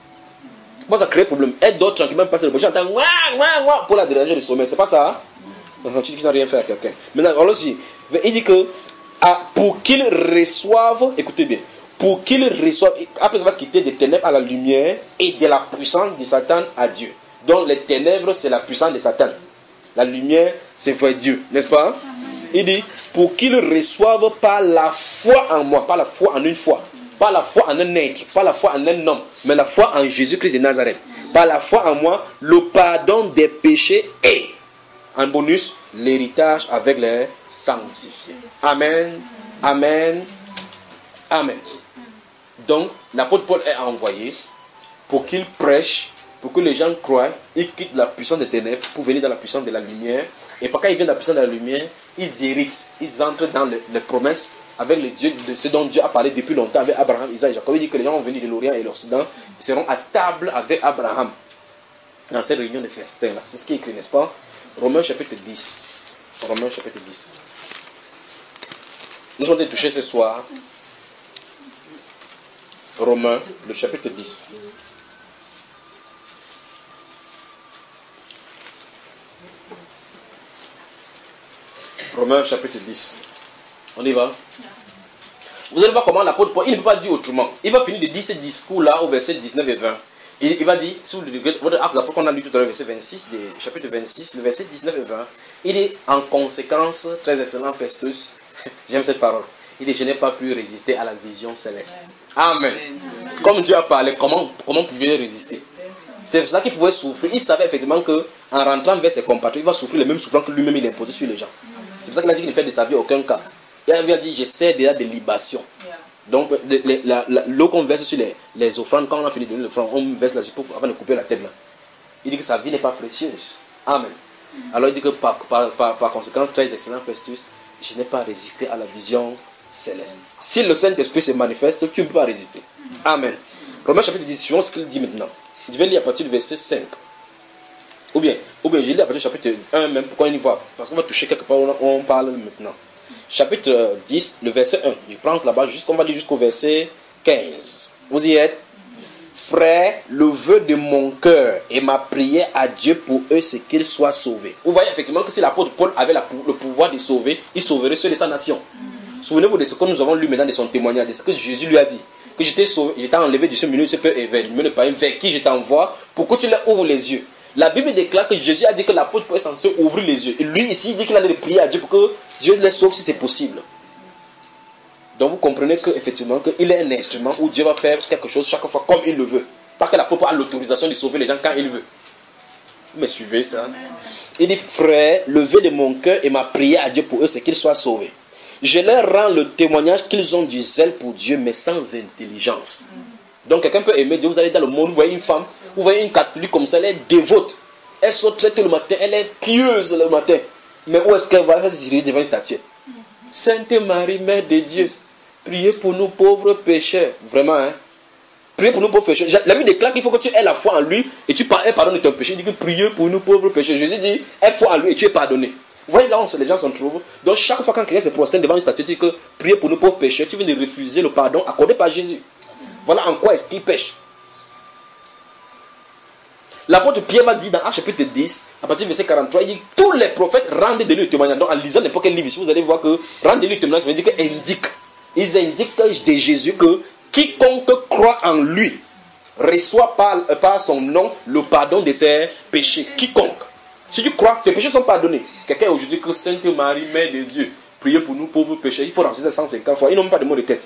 Moi, ça crée problème. Aide d'autres tranquillement passer le projet. J'entends ouah, ouah, ouah pour la déranger du sommeil. C'est pas ça? Hein? Tu dis que tu n'as rien fait à quelqu'un. Maintenant, allons-y. Il dit que ah, pour qu'ils reçoivent, écoutez bien, pour qu'ils reçoivent, après avoir quitté des ténèbres à la lumière et de la puissance de Satan à Dieu. Donc les ténèbres, c'est la puissance de Satan. La lumière, c'est vrai Dieu, n'est-ce pas? Il dit, pour qu'ils reçoivent par la foi en moi, pas la foi en une foi, pas la foi en un être, pas la foi en un homme, mais la foi en Jésus-Christ de Nazareth. Par la foi en moi, le pardon des péchés et, en bonus, l'héritage avec les sanctifiés. Amen, amen, amen. Donc, l'apôtre Paul est envoyé pour qu'il prêche, pour que les gens croient, ils quittent la puissance des ténèbres pour venir dans la puissance de la lumière. Et quand ils viennent dans la puissance de la lumière, ils héritent, ils entrent dans les, les promesses avec le Dieu, de ce dont Dieu a parlé depuis longtemps avec Abraham, Isaac et Jacob. Il dit que les gens vont venir de l'Orient et de l'Occident, ils seront à table avec Abraham dans cette réunion de festins-là. C'est ce qui est écrit, n'est-ce pas? Romains chapitre dix. Romains chapitre dix. Nous sommes touchés ce soir. Romains, le chapitre dix. Romains chapitre dix. On y va? Vous allez voir comment l'apôtre Paul, il ne peut pas dire autrement. Il va finir de dire ce discours-là au verset dix-neuf et vingt. Il, il va dire, sous le degré, votre acte d'apôtre qu'on a lu tout à l'heure, verset vingt-six, des, chapitre vingt-six, le verset dix-neuf et vingt, il est en conséquence, très excellent Festus, j'aime cette parole, il dit, je n'ai pas pu résister à la vision céleste. Amen. Amen. Comme Dieu a parlé, comment, comment pouvez vous résister? C'est pour ça qu'il pouvait souffrir. Il savait effectivement qu'en rentrant vers ses compatriotes, il va souffrir les mêmes souffrances que lui-même il imposait sur les gens. C'est pour ça qu'il a dit qu'il ne fait de sa vie aucun cas. Il avait dit, j'essaie déjà de libation. Donc, l'eau qu'on verse sur les, les offrandes, quand on a fini de donner l'offrande, on verse là-dessus avant de couper la tête là. Il dit que sa vie n'est pas précieuse. Amen. Alors il dit que par, par, par, par conséquent, très excellent Festus, je n'ai pas résisté à la vision céleste. Si le Saint-Esprit se manifeste, tu ne peux pas résister. Amen. Romains chapitre dix, suivons ce qu'il dit maintenant. Je vais lire à partir du verset cinq. Ou bien, ou bien je lis à partir du chapitre un même, pourquoi on y voit? Parce qu'on va toucher quelque part où on parle maintenant. Chapitre dix, le verset un. Je prends là-bas, on va lire jusqu'au verset quinze. Vous y êtes? Frère, le vœu de mon cœur et ma prière à Dieu pour eux, c'est qu'ils soient sauvés. Vous voyez effectivement que si l'apôtre Paul avait la, le pouvoir de sauver, il sauverait ceux de sa nation. Mm-hmm. Souvenez-vous de ce que nous avons lu maintenant de son témoignage, de ce que Jésus lui a dit. Que j'étais sauvé, j'étais enlevé de ce milieu, ce peu éveillé, vers qui je t'envoie, pour que tu leur ouvres les yeux. La Bible déclare que Jésus a dit que l'apôtre Paul est censé ouvrir les yeux. Et lui ici, il dit qu'il allait prier à Dieu pour que Dieu les sauve si c'est possible. Donc vous comprenez qu'effectivement, qu'il est un instrument où Dieu va faire quelque chose chaque fois comme il le veut. Pas que l'apôtre a l'autorisation de sauver les gens quand il veut. Vous me suivez ça? Il dit, frère, levez de mon cœur et ma prière à Dieu pour eux, c'est qu'ils soient sauvés. Je leur rends le témoignage qu'ils ont du zèle pour Dieu, mais sans intelligence. Donc quelqu'un peut aimer Dieu, vous allez dans le monde, vous voyez une femme, vous voyez une catholique comme ça, elle est dévote. Elle saute très tôt le matin, elle est pieuse le matin. Mais où est-ce qu'elle va? Elle va se diriger devant une statue. Sainte Marie, Mère de Dieu, priez pour nous pauvres pécheurs. Vraiment, hein? Priez pour nous pauvres pécheurs. La Bible déclare qu'il faut que tu aies la foi en lui et tu pardonnes de ton péché. Il dit que priez pour nous pauvres pécheurs. Jésus dit, aie foi en lui et tu es pardonné. Vous voyez là où les gens se trouvent. Donc chaque fois quand quelqu'un se prosterne devant une statue, tu dis que priez pour nous pauvres pécheurs, tu viens de refuser le pardon accordé par Jésus. Voilà en quoi est-ce qu'il pêche. L'apôtre Pierre va dire dans Actes chapitre dix, à partir du verset quarante-trois, il dit tous les prophètes rendent de lui le témoignage. Donc en lisant n'importe quel livre ici, vous allez voir que rendre de lui le témoignage, ça veut dire qu'ils indiquent. Ils indiquent de Jésus que quiconque croit en lui reçoit par, par son nom le pardon de ses péchés. Quiconque. Si tu crois que tes péchés sont pardonnés, quelqu'un aujourd'hui que Sainte Marie, Mère de Dieu, priez pour nous pauvres pécheurs, il faut remplir ça cent cinquante fois. Ils n'ont même pas de mots de tête.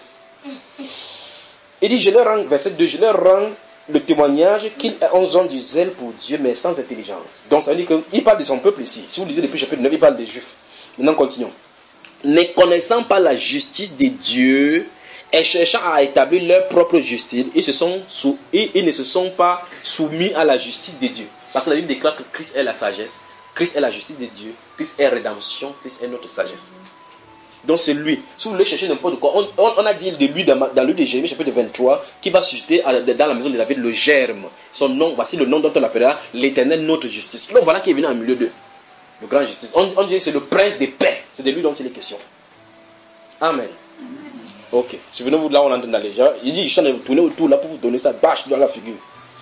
Il dit, je leur rends, verset deux, je leur rends le témoignage qu'ils ont du zèle pour Dieu, mais sans intelligence. Donc ça veut dire qu'il parle de son peuple ici. Si vous lisez depuis le chapitre neuf, il parle des Juifs. Maintenant, continuons. Ne connaissant pas la justice de Dieu et cherchant à établir leur propre justice, ils, se sont sous, ils, ils ne se sont pas soumis à la justice de Dieu. Parce que la Bible déclare que Christ est la sagesse, Christ est la justice de Dieu, Christ est rédemption, Christ est notre sagesse. Donc c'est lui. Si vous voulez chercher n'importe quoi, on, on, on a dit de lui dans, dans le livre de Jérémie chapitre vingt-trois, qui va susciter à, dans la maison de David le germe. Son nom, voici le nom dont on l'appellera l'Éternel notre justice. Donc voilà qui est venu en milieu d'eux. Le grand justice. On, on dit que c'est le prince des paix. C'est de lui dont c'est les questions. Amen. Ok. Souvenez-vous là où on est en train d'aller. Il dit, je suis en train de tourner autour là pour vous donner ça bâche dans la figure.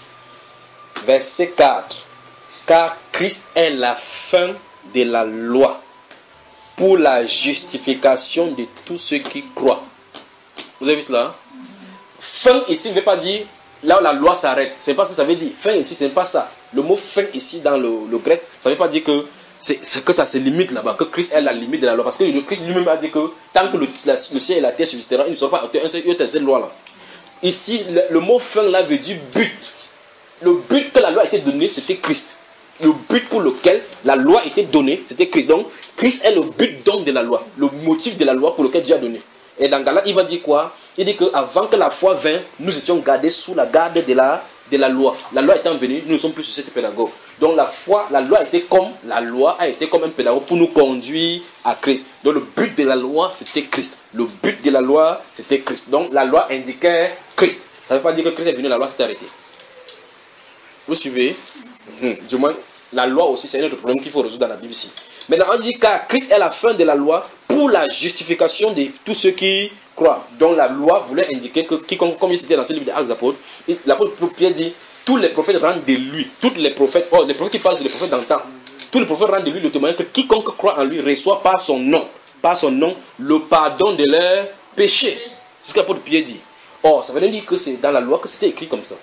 Verset quatre. Car Christ est la fin de la loi pour la justification de tous ceux qui croient. Vous avez vu cela? Fin ici ne veut pas dire là où la loi s'arrête. Ce n'est pas ce que ça veut dire. Fin ici, ce n'est pas ça. Le mot fin ici dans le, le grec, ça ne veut pas dire que, c'est, que ça se limite là-bas, que Christ est la limite de la loi. Parce que le Christ lui-même a dit que tant que le, la, le ciel et la terre subsisteront, il ne sera pas une seule loi là. Ici, le, le mot fin là veut dire but. Le but que la loi a été donnée, c'était Christ. Le but pour lequel la loi a été donnée, c'était Christ. Donc, Christ est le but donc de la loi, le motif de la loi pour lequel Dieu a donné. Et dans Galates, il va dire quoi? Il dit qu'avant que la foi vînt, nous étions gardés sous la garde de la, de la loi. La loi étant venue, nous ne sommes plus sur cette pédagogue. Donc la foi, la loi a été comme, la loi a été comme un pédagogue pour nous conduire à Christ. Donc le but de la loi, c'était Christ. Le but de la loi, c'était Christ. Donc la loi indiquait Christ. Ça ne veut pas dire que Christ est venu, la loi s'est arrêtée. Vous suivez? Hum, du moins, la loi aussi, c'est un autre problème qu'il faut résoudre dans la Bible ici. Maintenant, on dit car Christ est la fin de la loi pour la justification de tous ceux qui croient. Donc la loi voulait indiquer que, quiconque, comme il citait dans ce livre des Actes des Apôtres, l'apôtre Pierre dit, tous les prophètes rendent de lui, tous les prophètes, oh, les prophètes qui parlent, c'est les prophètes d'antan, tous les prophètes rendent de lui le témoignage que quiconque croit en lui reçoit par son nom, par son nom, le pardon de leurs péchés. C'est ce que l'apôtre Pierre dit. Or, ça veut dire que c'est dans la loi que c'était écrit comme ça.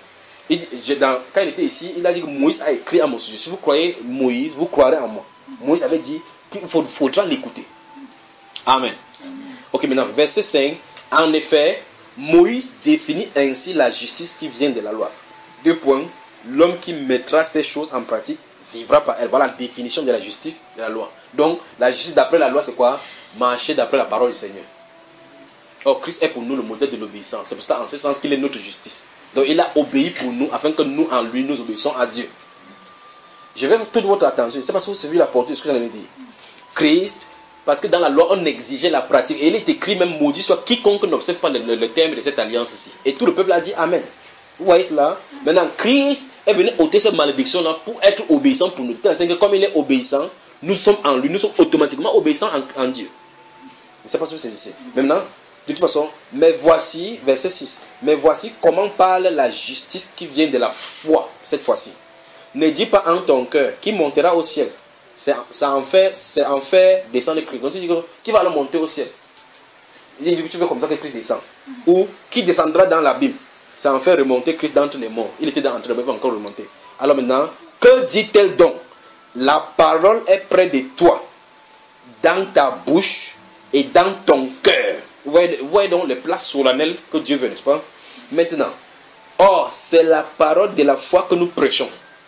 Il, je, dans, quand il était ici, il a dit que Moïse a écrit à mon sujet. Si vous croyez Moïse, vous croirez en moi. Moïse avait dit qu'il faut, faudra l'écouter. Amen. Ok, maintenant, verset cinq. En effet, Moïse définit ainsi la justice qui vient de la loi. Deux points. L'homme qui mettra ces choses en pratique vivra par elle. Voilà la définition de la justice de la loi. Donc, la justice d'après la loi, c'est quoi? Marcher d'après la parole du Seigneur. Or, Christ est pour nous le modèle de l'obéissance. C'est pour ça, en ce sens, qu'il est notre justice. Donc, il a obéi pour nous, afin que nous, en lui, nous obéissons à Dieu. Je vais toute votre attention. C'est parce que vous avez la portée de ce que j'allais dire. Christ, parce que dans la loi, on exigeait la pratique. Et il est écrit même, maudit soit quiconque n'observe pas le, le, le terme de cette alliance ici. Et tout le peuple a dit Amen. Vous voyez cela? Maintenant, Christ est venu ôter cette malédiction-là pour être obéissant pour nous. C'est que comme il est obéissant, nous sommes en lui, nous sommes automatiquement obéissants en, en Dieu. Je ne sais pas si vous saisissez. Maintenant, de toute façon, mais voici, verset six, mais voici comment parle la justice qui vient de la foi, cette fois-ci. Ne dis pas en ton cœur, qui montera au ciel. C'est en fait, c'est en fait descendre Christ. Donc tu dis que, qui va le monter au ciel? Il dit que tu veux comme ça que Christ descend. Ou qui descendra dans l'abîme. C'est en fait remonter Christ d'entre les morts. Il était dans entre les morts, il va encore remonter. Alors maintenant, que dit-elle donc? La parole est près de toi, dans ta bouche et dans ton cœur. Vous voyez, vous voyez donc les places solennelles que Dieu veut, n'est-ce pas? Maintenant, or, c'est la parole de la foi que nous prêchons.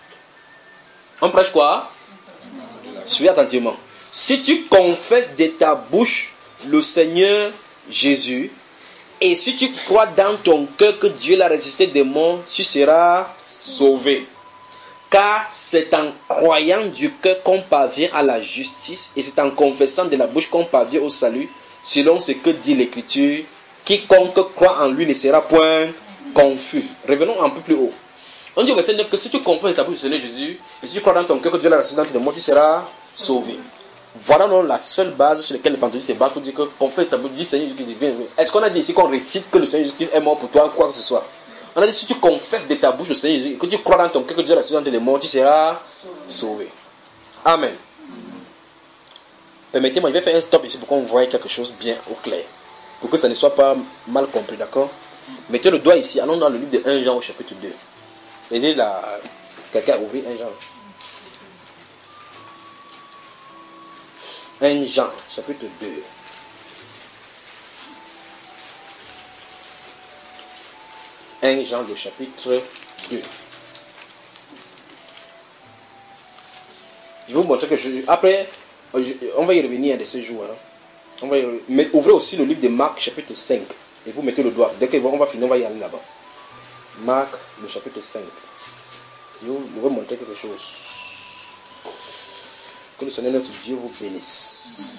On prêche quoi? Suis attentivement. Si tu confesses de ta bouche le Seigneur Jésus, et si tu crois dans ton cœur que Dieu l'a ressuscité des morts, tu seras sauvé. Car c'est en croyant du cœur qu'on parvient à la justice, et c'est en confessant de la bouche qu'on parvient au salut, selon ce que dit l'Écriture. Quiconque croit en lui ne sera point confus. Revenons un peu plus haut. On dit au verset neuf que si tu confesses ta bouche du Seigneur Jésus, et si tu crois dans ton cœur que Dieu l'a ressuscité d'entre les morts, tu seras sauvé. Voilà donc la seule base sur laquelle les pentecôtistes se basent pour dire que confesse ta bouche, dis Seigneur Jésus Christ. Est-ce qu'on a dit ici qu'on récite que le Seigneur Jésus Christ est mort pour toi, quoi que ce soit? On a dit si tu confesses de ta bouche le Seigneur Jésus, que tu crois dans ton cœur que Dieu l'a ressuscité d'entre les morts, tu seras sauvé. Amen. Permettez-moi, je vais faire un stop ici pour qu'on voie quelque chose bien au clair. Pour que ça ne soit pas mal compris, d'accord? Mettez le doigt ici, allons dans le livre de premier Jean au chapitre deux. Aidez la... quelqu'un à ouvrir premier Jean. premier Jean, chapitre deux. premier Jean, le chapitre deux. Je vais vous montrer que je... Après, on va y revenir de ce jour. Hein. On va y... Mais ouvrez aussi le livre de Marc, chapitre cinq. Et vous mettez le doigt. Dès qu'on va finir, on va y aller là-bas. Marc, le chapitre cinq. Je vais vous montrer quelque chose. Que le Seigneur notre Dieu vous bénisse.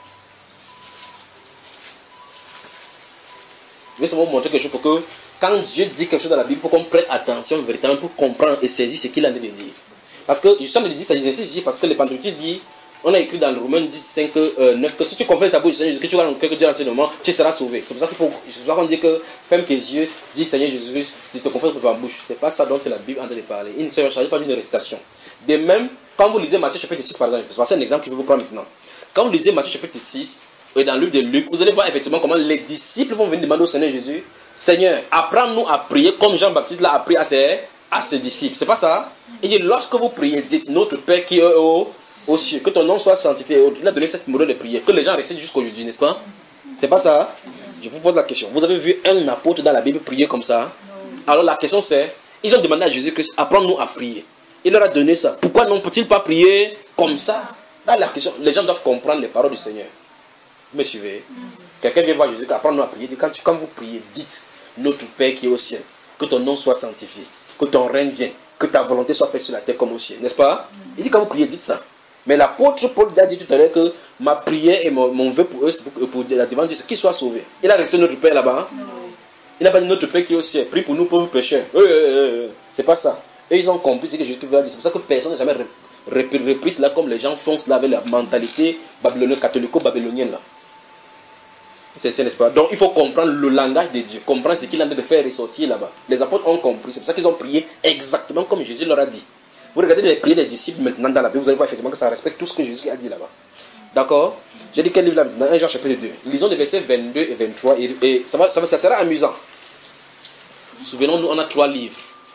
Je vais seulement vous montrer quelque chose pour que, quand Dieu dit quelque chose dans la Bible, il faut qu'on prenne attention véritablement pour comprendre et saisir ce qu'il a de dire. Parce que, je suis en train de dire ça, j'insiste ici, parce que les pentecôtistes disent, on a écrit dans le Romains dix, cinq, neuf, que si tu confesses ta bouche, Seigneur, que tu vas dans le cœur que Dieu a enseignement, tu seras sauvé. C'est pour ça qu'il faut, c'est pour ça qu'on dit que, ferme tes yeux, dis Seigneur Jésus, tu te confesses pour ta bouche. C'est pas ça dont c'est la Bible en train de parler. Il ne s'agit pas d'une récitation. De même, quand vous lisez Matthieu chapitre six, par exemple, c'est un exemple que je vais vous prendre maintenant. Quand vous lisez Matthieu chapitre six, et dans le livre de Luc, vous allez voir effectivement comment les disciples vont venir demander au Seigneur Jésus, Seigneur, apprends-nous à prier comme Jean-Baptiste l'a appris à ses, à ses disciples. C'est pas ça? Il dit, lorsque vous priez, dites, notre Père qui est au, aux cieux, que ton nom soit sanctifié. Il a donné cette modèle de prière, que les gens récitent jusqu'aujourd'hui, n'est-ce pas? C'est pas ça? Je vous pose la question. Vous avez vu un apôtre dans la Bible prier comme ça? Alors la question c'est, ils ont demandé à Jésus-Christ, apprends-nous à prier. Il leur a donné ça. Pourquoi non peut-il pas prier comme ça? Là, la question, les gens doivent comprendre les paroles du Seigneur. Vous me suivez? Quelqu'un vient voir Jésus, apprends-nous à prier. Quand, tu, quand vous priez, dites, notre Père qui est au ciel, que ton nom soit sanctifié, que ton règne vienne, que ta volonté soit faite sur la terre comme au ciel. N'est-ce pas? Il dit quand vous priez, dites ça. Mais l'apôtre Paul a dit tout à l'heure que ma prière et mon, mon vœu pour eux, c'est pour, pour la devant Dieu, c'est qu'ils soient sauvés. Il a resté notre Père là-bas. Hein? Il n'a pas dit notre Père qui est au ciel. Prie pour nous, pauvres pécheurs. Euh, euh, euh, c'est pas ça. Et ils ont compris ce que Jésus a dit. C'est pour ça que personne n'a jamais repris cela comme les gens font cela avec la mentalité babylonienne, catholico-babylonienne là. C'est ça, n'est-ce pas? Donc il faut comprendre le langage de Dieu, comprendre ce qu'il a de faire ressortir là-bas. Les apôtres ont compris, c'est pour ça qu'ils ont prié exactement comme Jésus leur a dit. Vous regardez les prières des disciples maintenant dans la Bible, vous allez voir effectivement que ça respecte tout ce que Jésus a dit là-bas. D'accord? J'ai dit quel livre là? Dans un Jean chapitre deux. Lisons les versets vingt-deux et vingt-trois et, et ça, va, ça, va, ça sera amusant. Souvenons-nous, on a trois livres.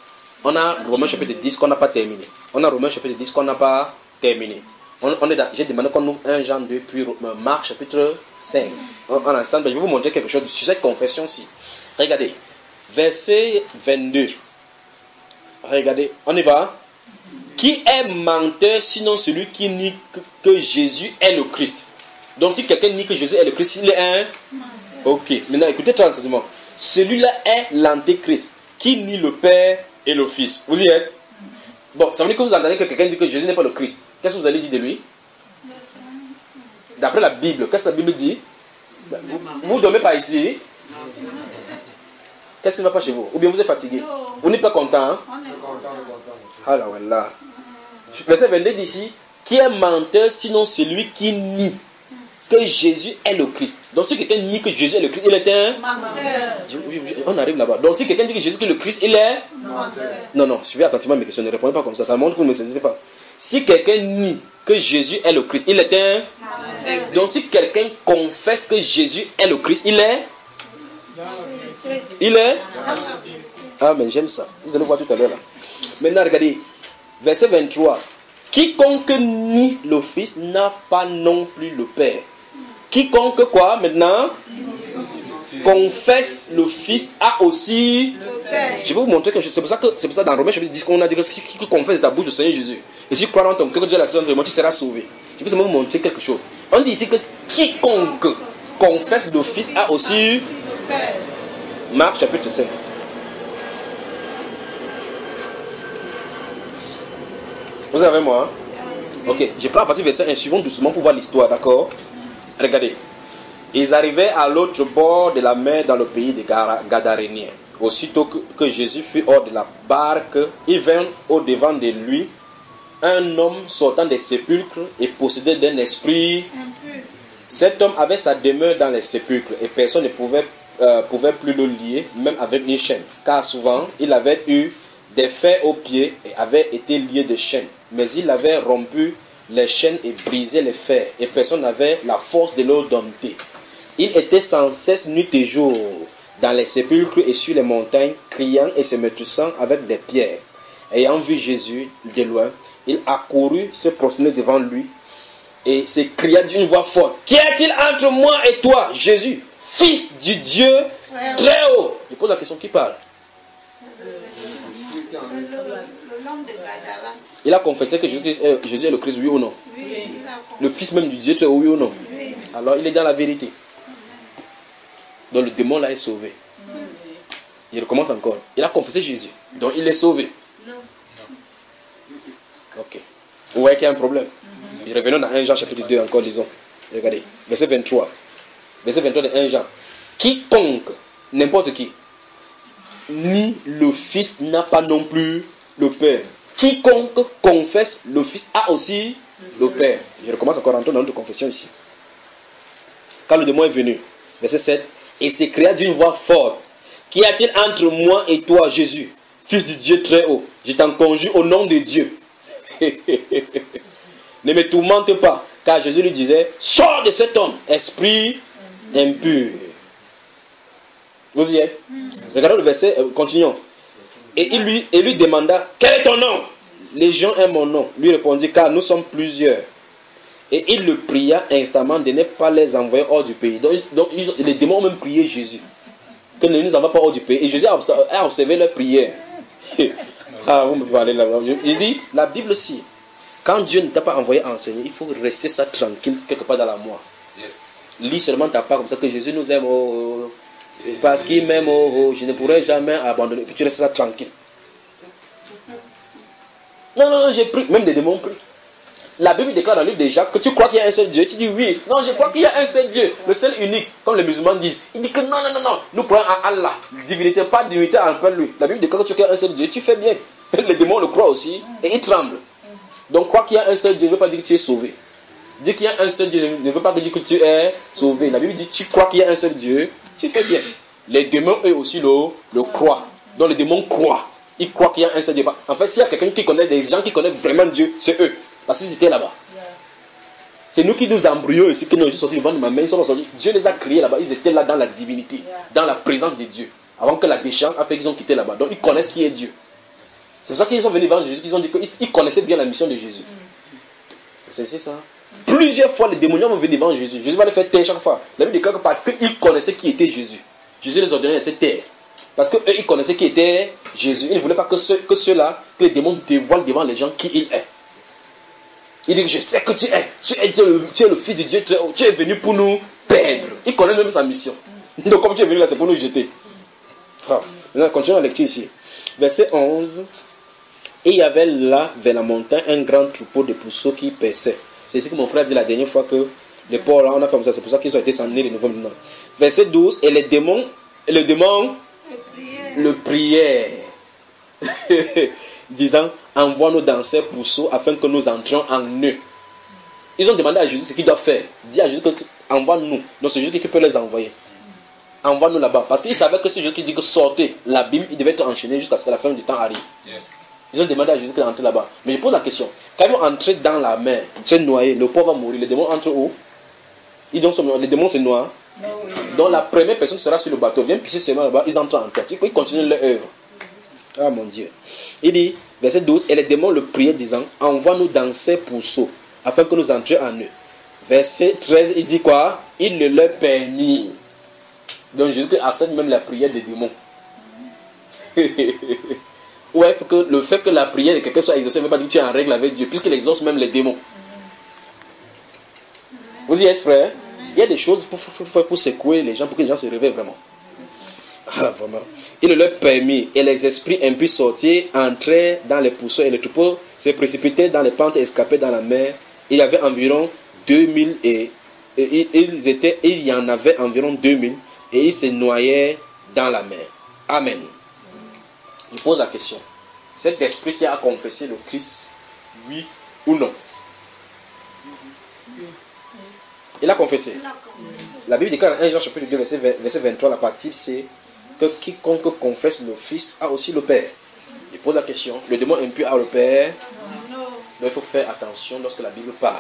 On a Romains chapitre dix qu'on n'a pas terminé. On a Romains chapitre dix qu'on n'a pas terminé. On, on est dans, j'ai demandé qu'on ouvre un Jean deux, puis Marc chapitre cinq. En instant, je vais vous montrer quelque chose sur cette confession-ci. Regardez, verset vingt-deux. Regardez, on y va. Qui est menteur sinon celui qui nie que, que Jésus est le Christ? Donc si quelqu'un nie que Jésus est le Christ, il est un... Ok, maintenant écoutez très attentivement. Celui-là est l'antéchrist qui nie le Père et le Fils. Vous y êtes? Bon, ça veut dire que vous entendez que quelqu'un dit que Jésus n'est pas le Christ. Qu'est-ce que vous allez dire de lui? D'après la Bible, qu'est-ce que la Bible dit? Vous ne dormez pas ici? Qu'est-ce qui ne va pas chez vous? Ou bien vous êtes fatigué? Vous n'êtes pas content? Hein? Ah là, voilà. Verset vingt-deux dit ici, qui est menteur sinon celui qui nie que Jésus est le Christ. Donc si quelqu'un nie que Jésus est le Christ, il est un menteur. On arrive là-bas. Donc si quelqu'un dit que Jésus est le Christ, il est menteur. Non, non, suivez attentivement mes questions, ne répondez pas comme ça. Ça montre que vous ne me saisissez pas. Si quelqu'un nie que Jésus est le Christ, il est un menteur. Donc si quelqu'un confesse que Jésus est le Christ, il est Il est Ah, mais j'aime ça. Vous allez voir tout à l'heure là. Maintenant, regardez. Verset vingt-trois. Quiconque nie le Fils n'a pas non plus le Père. Quiconque quoi maintenant? Confesse le Fils a aussi le Père. Je vais vous montrer que c'est pour ça que c'est pour ça dans Romains chapitre dix qu'on a dit que si tu confesses de ta bouche le Seigneur Jésus et si tu crois dans ton cœur que Dieu l'a sauvé, tu seras sauvé. Je vais seulement vous montrer quelque chose. On dit ici que quiconque confesse le Fils a aussi le Père. Marc chapitre cinq. Vous avez moi? Hein? Ok, je prends à partir du verset un, suivons doucement pour voir l'histoire, d'accord? Regardez. Ils arrivaient à l'autre bord de la mer dans le pays des Gadaréniens. Aussitôt que, que Jésus fut hors de la barque, il vint au-devant de lui un homme sortant des sépulcres et possédé d'un esprit. Cet homme avait sa demeure dans les sépulcres et personne ne pouvait, euh, pouvait plus le lier, même avec une chaîne, car souvent il avait eu des fers aux pieds et avait été lié de chaînes. Mais il avait rompu les chaînes et brisé les fers, et personne n'avait la force de le dompter. Il était sans cesse nuit et jour dans les sépulcres et sur les montagnes, criant et se meurtrissant avec des pierres. Ayant vu Jésus de loin, il accourut, se prosterner devant lui et s'écria d'une voix forte: Qu'y a-t-il entre moi et toi, Jésus, Fils du Dieu très haut? Je pose la question, qui parle? Il a confessé que Jésus est, Jésus est le Christ, oui ou non? Oui. Le Fils même du Dieu, très haut, oui ou non? Oui. Alors il est dans la vérité. Donc le démon là est sauvé. Oui. Il recommence encore. Il a confessé Jésus. Donc il est sauvé. Non. Ok. Vous voyez qu'il y a un problème. Mm-hmm. Revenons dans un Jean chapitre deux encore, disons. Regardez. Verset vingt-trois. Verset vingt-trois de un Jean. Quiconque, n'importe qui, ni le Fils n'a pas non plus le Père. Quiconque confesse le Fils a aussi le Père. Je recommence encore à entrer dans notre confession ici. Quand le démon est venu, verset sept, et s'écria d'une voix forte: Qu'y a-t-il entre moi et toi, Jésus, Fils du Dieu très haut? Je t'en conjure au nom de Dieu. Ne me tourmente pas, car Jésus lui disait: Sors de cet homme, esprit impur. Vous y êtes? Regardez le verset, euh, continuons. Et il lui, et lui demanda: Quel est ton nom? Légion est mon nom. Lui répondit: Car nous sommes plusieurs. Et il le pria instamment de ne pas les envoyer hors du pays. Donc, donc ils, les démons ont même prié Jésus que ne nous envoie pas hors du pays. Et Jésus a observé, a observé leur prière. Ah, vous me parlez là-bas. Il dit, la Bible, si, quand Dieu ne t'a pas envoyé enseigner, il faut rester ça tranquille quelque part dans la moi. Yes. Lis seulement ta part comme ça que Jésus nous aime. Oh, oh, parce qu'il m'aime, oh, oh, je ne pourrai jamais abandonner. Puis tu restes ça tranquille. Non, non, j'ai pris. Même des démons prient. La Bible déclare dans le livre de Jacques que tu crois qu'il y a un seul Dieu. Tu dis oui. Non, je crois qu'il y a un seul Dieu. Le seul unique, comme les musulmans disent. Il dit que non, non, non, non. Nous croyons en Allah. Divinité, pas divinité en peu lui. La Bible déclare que tu crois qu'il y a un seul Dieu. Tu fais bien. Les démons le croient aussi. Et ils tremblent. Donc, croire qu'il y a un seul Dieu ne veut pas dire que tu es sauvé. Dire qu'il y a un seul Dieu ne veut pas dire que tu es sauvé. La Bible dit tu crois qu'il y a un seul Dieu. Tu fais bien. Les démons, eux aussi, le, le croient. Donc, les démons croient. Ils croient qu'il y a un seul Dieu. En fait, s'il y a quelqu'un qui connaît, des gens qui connaissent vraiment Dieu, c'est eux. Parce qu'ils étaient là-bas. Yeah. C'est nous qui nous embrouillons ici, que nous sommes sortis devant de ma main. Ils sont sortis. Dieu les a créés là-bas. Ils étaient là dans la divinité, yeah. Dans la présence de Dieu. Avant que la déchéance a fait qu'ils ont quitté là-bas. Donc ils connaissent qui est Dieu. C'est pour ça qu'ils sont venus vers Jésus, ils ont dit qu'ils connaissaient bien la mission de Jésus. C'est ça. Plusieurs fois, les démoniaques vont venir devant Jésus. Jésus va les faire taire chaque fois. La Bible déclare que parce qu'ils connaissaient qui était Jésus. Jésus les ordonnait de se taire. Parce qu'eux, ils connaissaient qui était Jésus. Ils ne voulaient pas que, ceux, que ceux-là, que les démons dévoilent devant les gens qui il est. Il dit, je sais que tu es. Tu es le, tu es le Fils de Dieu. Tu es, tu es venu pour nous perdre. Il connaît même sa mission. Donc comme tu es venu là, c'est pour nous jeter. Ah. Maintenant, continuons la lecture ici. Verset onze. Et il y avait là, vers la montagne, un grand troupeau de pourceaux qui paissaient. C'est ce que mon frère dit la dernière fois que les pauvres là, on a fait comme ça. C'est pour ça qu'ils ont été descendus de nouveau maintenant. Verset douze. Et les démons, le démon le priait, disant, envoie-nous dans ces pourceaux afin que nous entrions en eux. Ils ont demandé à Jésus ce qu'il doit faire. Dis à Jésus que envoie-nous. Donc c'est Jésus qui peut les envoyer. Envoie-nous là-bas. Parce qu'ils savaient que c'est Jésus qui dit que sortez. L'abîme, il devait être enchaîné jusqu'à ce que la fin du temps arrive. Yes. Ils ont demandé à Jésus d'entrer là-bas. Mais je pose la question. Quand ils vont entrer dans la mer, se noyer, le pauvre va mourir. Les démons entrent où? Ils donc, les démons se noient. No, oui. Donc la première personne qui sera sur le bateau vient pisser seulement là-bas. Ils entrent en terre. Ils continuent leur œuvre. Ah mon Dieu. Il dit, verset douze, et les démons le priaient disant, envoie-nous dans ces pourceaux afin que nous entrions en eux. Verset treize, il dit quoi? Il le leur permit. Donc Jésus accepte même la prière des démons. Ouais, que le fait que la prière de quelqu'un soit exaucée ne veut pas dire que tu es en règle avec Dieu, puisqu'il exauce même les démons. Vous y êtes, frère? Il y a des choses pour, pour, pour, pour secouer les gens, pour que les gens se réveillent vraiment. Ah, vraiment. Il le leur permit, et les esprits impurs sortirent, entraient dans les pourceaux, et le troupeau s'est précipité dans les pentes et escapait dans la mer. Il y avait environ deux mille, et, et, et ils étaient, il y en avait environ deux mille, et ils se noyaient dans la mer. Amen. Je pose la question. Cet esprit qui a confessé le Christ, oui ou non? Il a confessé. La Bible déclare dans un Jean chapitre deux, verset, verset vingt-trois, la partie c'est que quiconque confesse le Fils a aussi le Père. Je pose la question. Le démon impur a le Père. Donc il faut faire attention lorsque la Bible parle.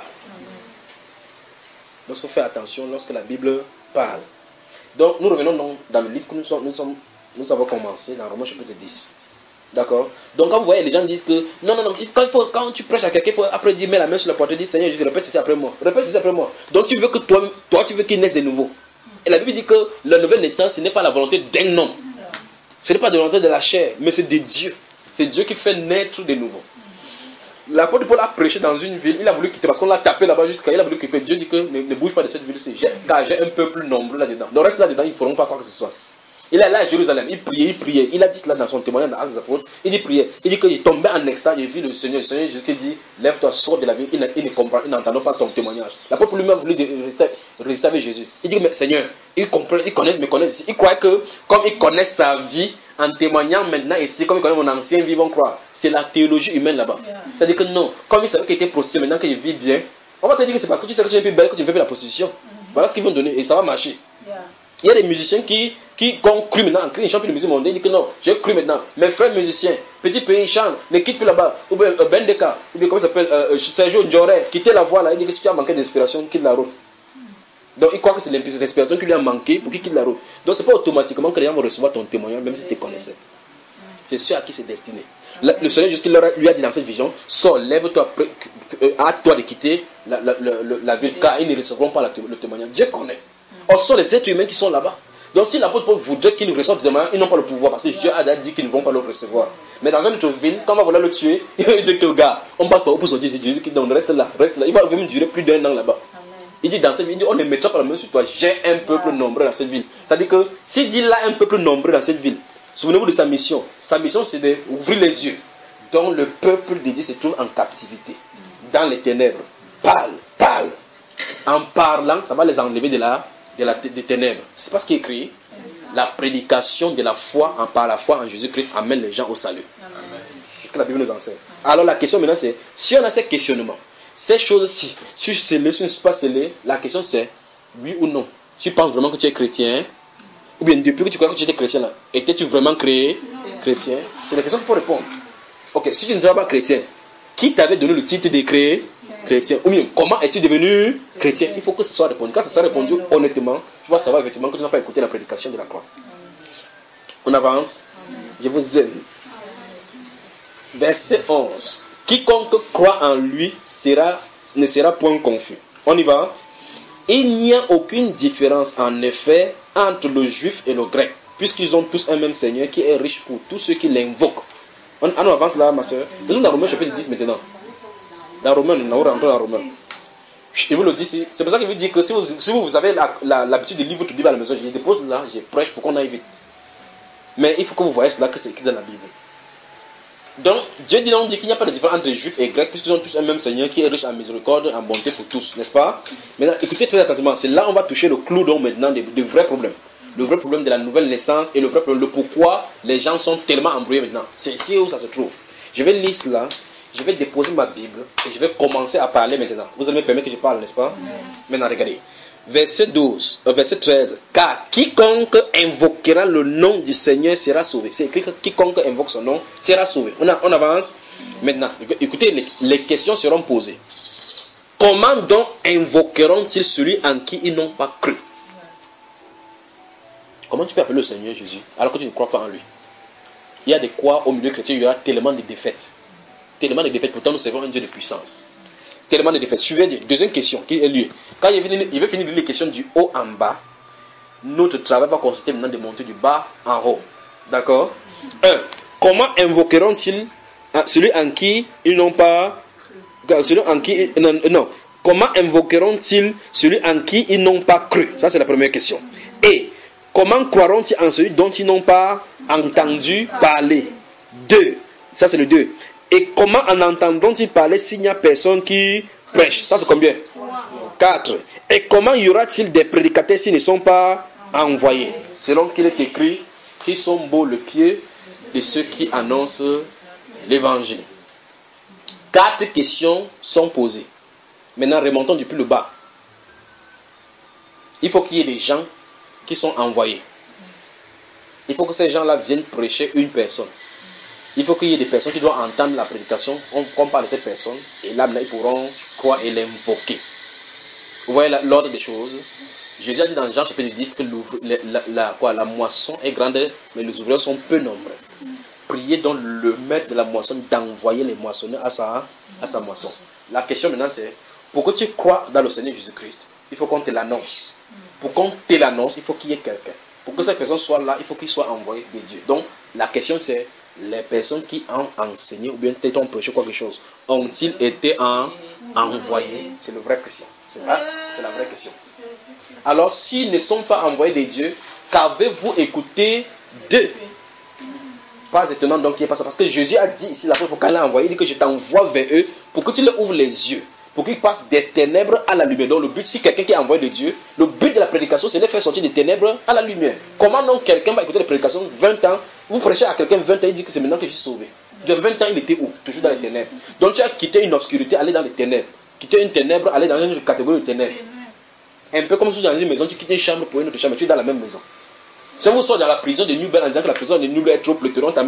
Donc il faut faire attention lorsque la Bible parle. Donc nous revenons donc dans le livre que nous, sommes, nous, sommes, nous avons commencé dans Romains chapitre dix. D'accord? Donc quand vous voyez les gens disent que non, non, non, quand, il faut, quand tu prêches à quelqu'un, il faut après dire, mets la main sur la poitrine, dis Seigneur, je te répète ceci après moi. Répète ceci après moi. Donc tu veux que toi, toi tu veux qu'il naisse de nouveau. Et la Bible dit que la nouvelle naissance, ce n'est pas la volonté d'un homme. Ce n'est pas de la volonté de la chair, mais c'est de Dieu. C'est Dieu qui fait naître de nouveau. L'apôtre Paul a prêché dans une ville, il a voulu quitter parce qu'on l'a tapé là-bas jusqu'à. Il a voulu quitter. Dieu dit que ne, ne bouge pas de cette ville-ci, car j'ai un peuple nombreux là-dedans. Donc reste là-dedans, ils ne feront pas quoi que ce soit. Il est là à Jérusalem, il priait, il priait. Il a dit cela dans son témoignage dans Actes des Apôtres. Il dit priait. Il dit qu'il tombait en extase, il vit le Seigneur. Le Seigneur Jésus qui dit, lève-toi, sors de la ville. Il ne, il ne comprend, il n'entend pas ton témoignage. L'apôtre lui-même voulu résister, résister avec Jésus. Il dit, mais Seigneur, il comprend, il connaît, me connaît ici. Il croit que, comme il connaît sa vie, en témoignant maintenant ici, comme il connaît mon ancien vie, on croit. C'est la théologie humaine là-bas. Yeah. C'est-à-dire que non, comme il savait qu'il était prostitué, maintenant qu'il vit bien, on va te dire que c'est parce que tu sais que tu es plus belle que tu ne fais plus la prostitution. Mm-hmm. Voilà ce qu'ils vont donner et ça va marcher. Yeah. Il y a des musiciens qui, qui ont cru maintenant, ils chantent plus de musique mondaine, ils disent que non, j'ai cru maintenant. Mes frères musiciens, petit pays, ils chantent, ne quitte plus là-bas. Ou bien euh, Bendeka, ou bien comment ça s'appelle, euh, Sergio Ndioré, quitter la voie là, il dit que si tu as manqué d'inspiration, quitte la route. Donc il croit que c'est l'inspiration qui lui a manqué pour qu'il quitte la route. Donc c'est pas automatiquement que les gens vont recevoir ton témoignage, même si tu te connaissais. C'est ceux à qui c'est destiné. Le, le Seigneur juste lui a dit dans cette vision, sors, lève-toi, hâte-toi de quitter la, la, la, la, la ville, car ils ne recevront pas la, le témoignage. Dieu connaît. Or, ce sont les êtres humains qui sont là-bas. Donc, si l'apôtre Paul voudrait qu'ils reçoivent le témoignage, ils n'ont pas le pouvoir, parce que Dieu a dit qu'ils ne vont pas le recevoir. Mais dans une autre ville, quand on va vouloir le tuer, il va dire que le gars, on ne passe pas pour sortir, c'est Jésus qui dit, reste là, reste là. Il va même durer plus d'un an là-bas. Il dit dans cette ville, il dit, on ne mettra pas la main sur toi, j'ai un peuple nombreux dans cette ville. C'est-à-dire que s'il dit là un peuple nombreux dans cette ville, souvenez-vous de sa mission. Sa mission, c'est d'ouvrir les yeux. Donc, le peuple de Dieu se trouve en captivité, dans les ténèbres. Parle, parle. En parlant, ça va les enlever de la, de la des ténèbres. C'est pas ce qui est écrit. La prédication de la foi, en par la foi en Jésus-Christ, amène les gens au salut. C'est ce que la Bible nous enseigne. Alors, la question maintenant, c'est, si on a ces questionnements, ces choses-ci, si je suis scellé, si je ne suis pas scellé, la question c'est, oui ou non. Tu penses vraiment que tu es chrétien? Ou bien depuis que tu crois que tu étais chrétien là, étais-tu vraiment créé chrétien? C'est la question qu'il faut répondre. Ok, si tu ne seras pas chrétien, qui t'avait donné le titre de créé chrétien? Ou bien, comment es-tu devenu chrétien? Il faut que ce soit répondu. Quand ça sera répondu honnêtement, tu vas savoir effectivement que tu n'as pas écouté la prédication de la croix. On avance. Je vous aime. Verset onze. Quiconque croit en lui sera, ne sera point confus. On y va. Il n'y a aucune différence en effet entre le juif et le grec, puisqu'ils ont tous un même Seigneur qui est riche pour tous ceux qui l'invoquent. On, on avance là, ma soeur. Nous sommes dans Romains chapitre dix maintenant. Dans Romains, nous rentrons dans Romains. Je vous le dis, c'est pour ça qu'il veut dire que si vous, si vous avez l'habitude la, la, de lire votre Bible à la maison, je dépose là, je prêche pour qu'on aille vite. Mais il faut que vous voyez cela que c'est écrit dans la Bible. Donc, Dieu dit, on dit qu'il n'y a pas de différence entre les juifs et les grecs, puisqu'ils ont tous un même Seigneur qui est riche en miséricorde, en bonté pour tous, n'est-ce pas? Maintenant, écoutez très attentivement, c'est là où on va toucher le clou donc maintenant des, des vrais problèmes. Le vrai problème de la nouvelle naissance et le vrai problème de pourquoi les gens sont tellement embrouillés maintenant. C'est ici où ça se trouve. Je vais lire cela. Je vais déposer ma Bible et je vais commencer à parler maintenant. Vous allez me permettre que je parle, n'est-ce pas? Yes. Maintenant, regardez. Verset douze, euh, verset treize. Car quiconque invoquera le nom du Seigneur sera sauvé. C'est écrit que quiconque invoque son nom sera sauvé. On, a, on avance. Maintenant, écoutez, les, les questions seront posées. Comment donc invoqueront-ils celui en qui ils n'ont pas cru? Comment tu peux appeler le Seigneur Jésus alors que tu ne crois pas en lui? Il y a des quoi au milieu chrétien, il y aura tellement de défaites. Tellement de défaites, pourtant nous servons un Dieu de puissance. Tellement de défaites. Suivez, deuxième question qui est lieu. Quand il veut, il veut finir de lire les questions du haut en bas, notre travail va consister maintenant de monter du bas en haut. D'accord? un. Comment invoqueront-ils celui en qui ils n'ont pas... Celui en qui... Non, non. Comment invoqueront-ils celui en qui ils n'ont pas cru? Ça, c'est la première question. Et comment croiront-ils en celui dont ils n'ont pas entendu parler? deux. Ça, c'est le deux. Et comment en entendront-ils parler s'il n'y a personne qui prêche? Ça, c'est combien? quatre. Et comment y aura-t-il des prédicateurs s'ils ne sont pas envoyés? Selon qu'il est écrit, ils sont beaux le pied de ceux qui annoncent l'évangile. Quatre questions sont posées. Maintenant, remontons depuis le bas. Il faut qu'il y ait des gens qui sont envoyés. Il faut que ces gens-là viennent prêcher une personne. Il faut qu'il y ait des personnes qui doivent entendre la prédication. On, on parle de cette personne. Et là, ils pourront croire et l'invoquer. Vous voyez l'ordre des choses. Jésus a dit dans Jean chapitre dix que la, la, la, quoi, la moisson est grande, mais les ouvriers sont peu nombreux. Priez donc le maître de la moisson d'envoyer les moissonneurs à sa, à sa moisson. La question maintenant c'est, pour que tu crois dans le Seigneur Jésus-Christ, il faut qu'on te l'annonce. Pour qu'on te l'annonce, il faut qu'il y ait quelqu'un. Pour que cette personne soit là, il faut qu'il soit envoyé de Dieu. Donc, la question c'est, les personnes qui ont enseigné ou bien ont prêché quelque chose, ont-ils été en, envoyés? C'est la vraie question. C'est la vraie question. Alors, s'ils ne sont pas envoyés de Dieu, qu'avez-vous écouté d'eux? Pas étonnant donc qu'il n'y ait pas ça. Parce que Jésus a dit ici, la fois quand il a envoyé, il dit que je t'envoie vers eux pour que tu leur ouvres les yeux. Pour qu'ils passent des ténèbres à la lumière. Donc le but, si quelqu'un qui est envoyé de Dieu, le but de la prédication, c'est de faire sortir des ténèbres à la lumière. Comment donc quelqu'un va écouter la prédication vingt ans, vous prêchez à quelqu'un vingt ans, il dit que c'est maintenant que je suis sauvé. De vingt ans, il était où? Toujours dans les ténèbres. Donc tu as quitté une obscurité, aller dans les ténèbres. Quitter une ténèbre, aller dans une catégorie de ténèbres. Un peu comme si tu es dans une maison, tu quittes une chambre pour une autre chambre, tu es dans la même maison. Si vous sortez dans la prison de New Bell en disant que la prison de New Bell est trop pléthorique, on t'a mis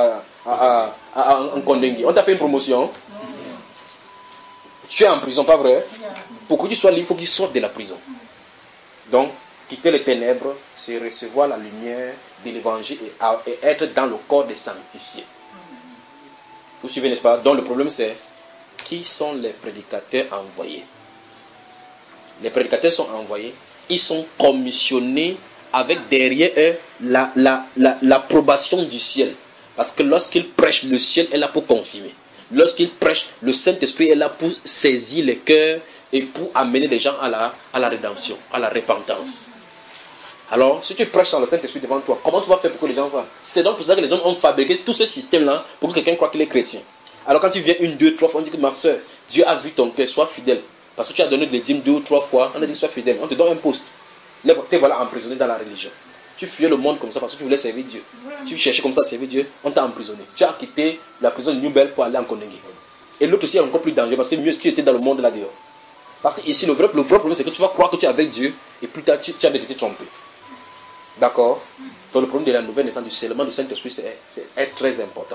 en Kondengui. On t'a fait une promotion. Tu es en prison, pas vrai? Pour que tu sois libre, il faut qu'il sorte de la prison. Donc, quitter les ténèbres, c'est recevoir la lumière de l'évangile et, et être dans le corps des sanctifiés. Vous suivez, n'est-ce pas? Donc, le problème, c'est qui sont les prédicateurs envoyés? Les prédicateurs sont envoyés, ils sont commissionnés avec derrière eux la, la, la, l'approbation du ciel. Parce que lorsqu'ils prêchent, le ciel est là pour confirmer. Lorsqu'ils prêchent, le Saint-Esprit est là pour saisir les cœurs et pour amener les gens à la, à la rédemption, à la repentance. Alors, si tu prêches dans le Saint-Esprit devant toi, comment tu vas faire pour que les gens voient? C'est donc pour ça que les hommes ont fabriqué tout ce système-là pour que quelqu'un croie qu'il est chrétien. Alors quand tu viens une, deux, trois fois, on dit que ma soeur, Dieu a vu ton cœur, sois fidèle. Parce que tu as donné des dîmes deux ou trois fois, on a dit sois fidèle. On te donne un poste. Là, te voilà emprisonné dans la religion. Tu fuyais le monde comme ça parce que tu voulais servir Dieu. Tu cherchais comme ça à servir Dieu, on t'a emprisonné. Tu as quitté la prison de New Bell pour aller en Kondengui. Et l'autre aussi est encore plus dangereux parce que mieux tu étais dans le monde là dehors. Parce que ici, le vrai, le vrai problème, c'est que tu vas croire que tu es avec Dieu et plus tard, tu, tu as été trompé. D'accord? Donc le problème de la nouvelle naissance, du scellement du Saint-Esprit, c'est, c'est, est très important.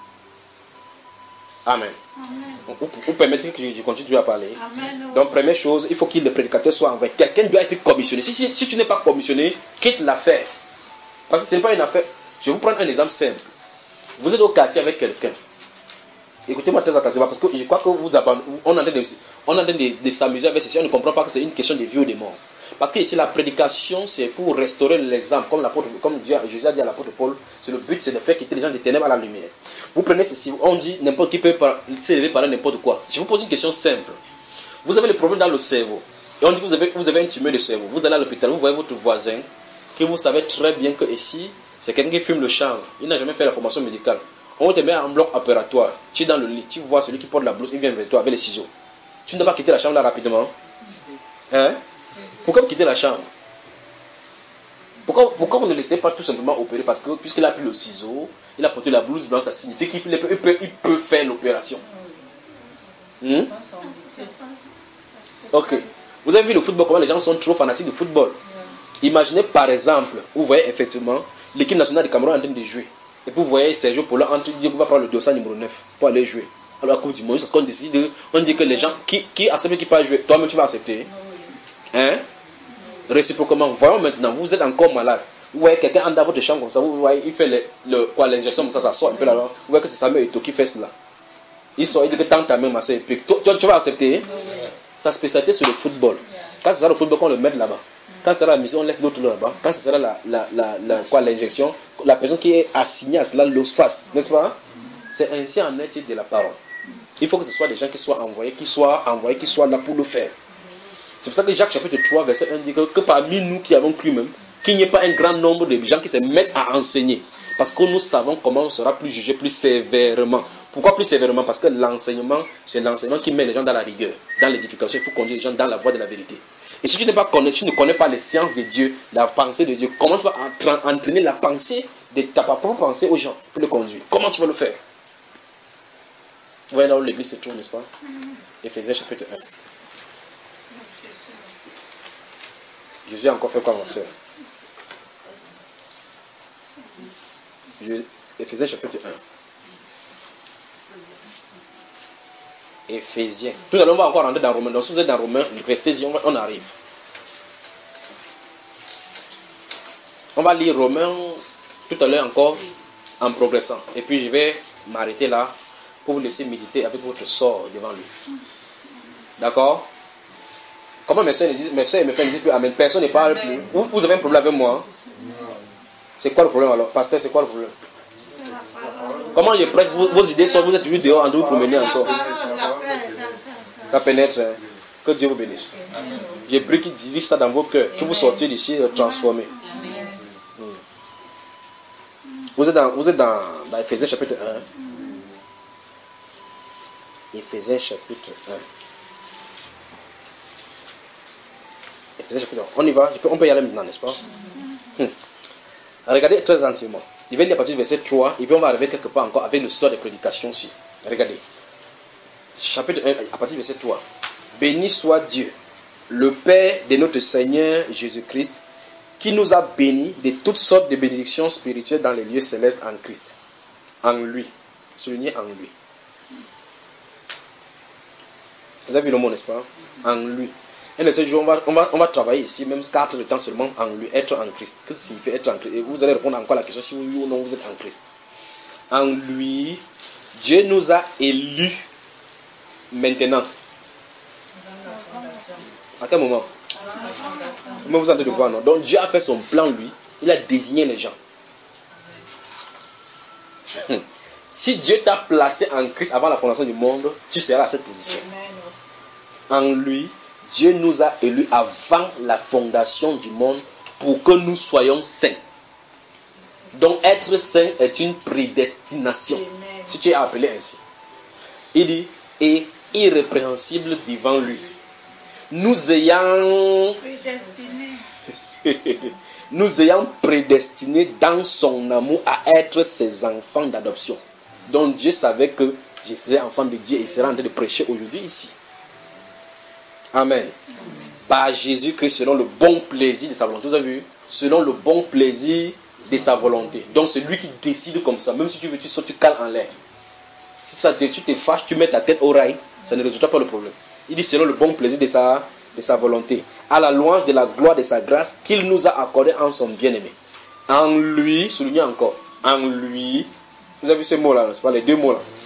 Amen. Amen. Vous, vous permettez que je continue à parler. Amen. Donc, première chose, il faut que le prédicateur soit envoyé. Quelqu'un doit être commissionné. Si, si, si tu n'es pas commissionné, quitte l'affaire. Parce que ce n'est pas une affaire. Je vais vous prendre un exemple simple. Vous êtes au quartier avec quelqu'un. Écoutez-moi très attentivement parce que je crois que vous abandonnez, on est en train de, on est en train de, de s'amuser avec ceci. On ne comprend pas que c'est une question de vie ou de mort. Parce que ici, la prédication, c'est pour restaurer les âmes. Comme, comme Jésus a dit à l'apôtre Paul, c'est le but, c'est de faire quitter les gens des ténèbres à la lumière. Vous prenez ceci, on dit n'importe qui peut s'élever par n'importe quoi. Je vous pose une question simple. Vous avez le problème dans le cerveau. Et on dit que vous avez, vous avez un tumeur de cerveau. Vous allez à l'hôpital, vous voyez votre voisin, que vous savez très bien que ici, c'est quelqu'un qui fume le chanvre. Il n'a jamais fait la formation médicale. On te met en bloc opératoire. Tu es dans le lit, tu vois celui qui porte la blouse, il vient vers toi avec les ciseaux. Tu ne dois pas quitter la chambre là rapidement. Hein? Pourquoi vous quittez la chambre? Pourquoi, pourquoi vous ne laissez pas tout simplement opérer? Parce que puisqu'il a pris le ciseau, il a porté la blouse blanche, ça signifie qu'il peut, il peut, il peut faire l'opération. Hmm? Ok. Vous avez vu le football, comment les gens sont trop fanatiques du football. Imaginez par exemple, vous voyez effectivement l'équipe nationale du Cameroun en train de jouer. Et puis vous voyez Sergio Pola en train de dire qu'il va prendre le dossier numéro neuf pour aller jouer. Alors à la Coupe du Monde, c'est ce qu'on décide. On dit que les gens qui, qui acceptent qui pas jouer, toi-même tu vas accepter. Hein? Réciproquement, voyons maintenant, vous êtes encore malade. Vous voyez quelqu'un en dans votre chambre comme ça, vous voyez, il fait le, le, quoi, l'injection, ça, ça sort un peu là. Vous voyez que c'est Samuel Eto'o qui fait cela. Il sort, il dit que tant ta main, ma soeur, et puis tu, tu, tu vas accepter. Sa spécialité c'est le football. Quand ce sera le football, qu'on le mette là-bas. Quand ce sera la mission, on laisse l'autre là-bas. Quand ce sera la, la, la, la, quoi, l'injection, la personne qui est assignée à cela le fasse. N'est-ce pas? C'est ainsi en est de la parole. Il faut que ce soit des gens qui soient envoyés, qui soient envoyés, qui soient là pour le faire. C'est pour ça que Jacques chapitre trois, verset un dit que, que parmi nous qui avons cru même, qu'il n'y ait pas un grand nombre de gens qui se mettent à enseigner. Parce que nous savons comment on sera plus jugé plus sévèrement. Pourquoi plus sévèrement? Parce que l'enseignement, c'est l'enseignement qui met les gens dans la rigueur, dans l'édification, pour conduire les gens dans la voie de la vérité. Et si tu, n'es pas connu, tu ne connais pas les sciences de Dieu, la pensée de Dieu, comment tu vas entraîner la pensée de ta propre pensée aux gens pour les conduire? Comment tu vas le faire? Vous voyez là où l'église se trouve, n'est-ce pas? Éphésiens chapitre un. Jésus a encore fait quoi, mon soeur? Éphésiens chapitre un. Éphésiens. Tout à l'heure, on va encore rentrer dans Romains. Donc, si vous êtes dans Romains, restez-y, on, on arrive. On va lire Romains tout à l'heure encore en progressant. Et puis, je vais m'arrêter là pour vous laisser méditer avec votre sort devant lui. D'accord? Comment mes soeurs me disent, mes soeurs et mes frères me disent plus amen. Personne ne parle plus. Vous, vous avez un problème avec moi? C'est quoi le problème alors? Pasteur, c'est quoi le problème? Comment je prête vos, vos idées sont, vous êtes toujours dehors en train de vous promener encore? Ça pénètre. Hein? Que Dieu vous bénisse. J'ai pris qu'il dirige ça dans vos cœurs, que vous sortiez d'ici transformés. Hmm. Vous êtes dans, vous êtes dans, dans Éphésiens chapitre un. Éphésiens chapitre un. Éphésiens chapitre un. On y va, on peut y aller maintenant, n'est-ce pas? Hmm. Regardez très attentivement. Il va lire à partir du verset trois, et puis on va arriver quelque part encore avec l'histoire des prédications aussi. Regardez. Chapitre un, à partir du verset trois. Béni soit Dieu, le Père de notre Seigneur Jésus-Christ, qui nous a bénis de toutes sortes de bénédictions spirituelles dans les lieux célestes en Christ. En lui. Soulignez en lui. Vous avez vu le mot, n'est-ce pas? En lui. Et de ce jour, on va, on, va, on va travailler ici, même quatre temps seulement en lui, être en Christ. Qu'est-ce que signifie être en Christ? Et vous allez répondre encore à la question si oui ou non vous êtes en Christ. En lui, Dieu nous a élus maintenant. À quel moment? Mais vous entendez de voir, non? Donc Dieu a fait son plan, lui. Il a désigné les gens. Hum. Si Dieu t'a placé en Christ avant la fondation du monde, tu seras à cette position. En lui, Dieu nous a élus avant la fondation du monde pour que nous soyons saints. Donc être saint est une prédestination. Amen. Si tu es appelé ainsi. Il dit, et irrépréhensible devant lui. Nous ayant prédestiné. Nous ayant prédestiné dans son amour à être ses enfants d'adoption. Donc Dieu savait que je serais enfant de Dieu et il serait en train de prêcher aujourd'hui ici. Amen. Par Jésus-Christ selon le bon plaisir de sa volonté. Vous avez vu? Selon le bon plaisir de sa volonté. Donc c'est lui qui décide comme ça. Même si tu veux, tu sautes, tu cales en l'air. Si ça te, tu te fâches, tu mets ta tête au rail, ça ne résoudra pas le problème. Il dit selon le bon plaisir de sa, de sa volonté. À la louange de la gloire de sa grâce qu'il nous a accordé en son bien-aimé. En lui, soulignez encore, en lui, vous avez vu ce mot-là, c'est pas les deux mots-là.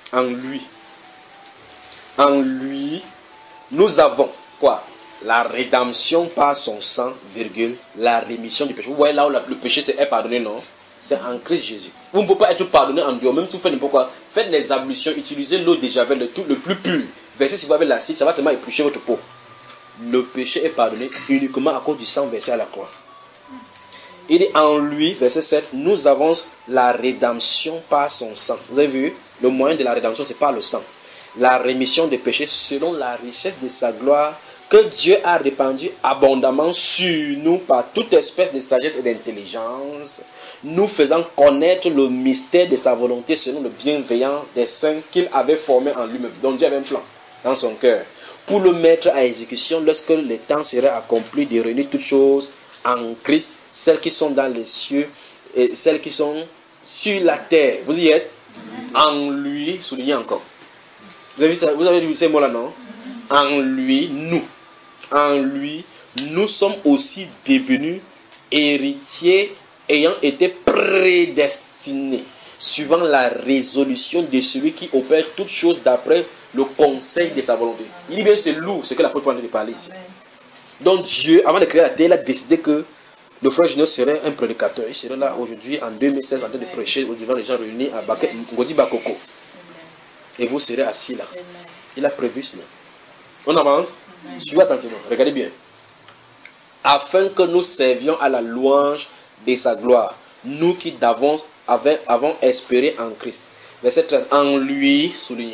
En lui. En lui, nous avons quoi? La rédemption par son sang, virgule, la rémission du péché. Vous voyez là où le péché est pardonné, non? C'est en Christ Jésus. Vous ne pouvez pas être pardonné en Dieu, même si vous faites n'importe quoi. Faites les ablutions, utilisez l'eau de Javel, le, tout, le plus pur. Versez si vous avez l'acide, ça va seulement éplucher votre peau. Le péché est pardonné uniquement à cause du sang versé à la croix. Il dit en lui, verset sept, nous avons la rédemption par son sang. Vous avez vu? Le moyen de la rédemption, c'est par le sang. La rémission des péchés selon la richesse de sa gloire que Dieu a répandue abondamment sur nous par toute espèce de sagesse et d'intelligence, nous faisant connaître le mystère de sa volonté selon le bienveillance des saints qu'il avait formés en lui-même. Donc Dieu avait un plan dans son cœur pour le mettre à exécution lorsque le temps serait accompli de réunir toutes choses en Christ, celles qui sont dans les cieux et celles qui sont sur la terre. Vous y êtes? En lui, soulignez encore. Vous avez vu ça? Vous avez vu ces mots-là, non? En lui, nous. En lui, nous sommes aussi devenus héritiers ayant été prédestinés, suivant la résolution de celui qui opère toutes choses d'après le conseil de sa volonté. Il dit bien c'est lourd ce que l'apôtre est en train de parler ici. Donc Dieu, avant de créer la terre, il a décidé que le frère Junior serait un prédicateur. Il serait là aujourd'hui en deux mille seize en train de prêcher devant les gens réunis à Ngodi Bakoko. Et vous serez assis là. Il a prévu cela. On avance. Suivez attentivement. Regardez bien. Afin que nous servions à la louange de sa gloire, nous qui d'avance avons espéré en Christ. Verset treize. En lui, souligné.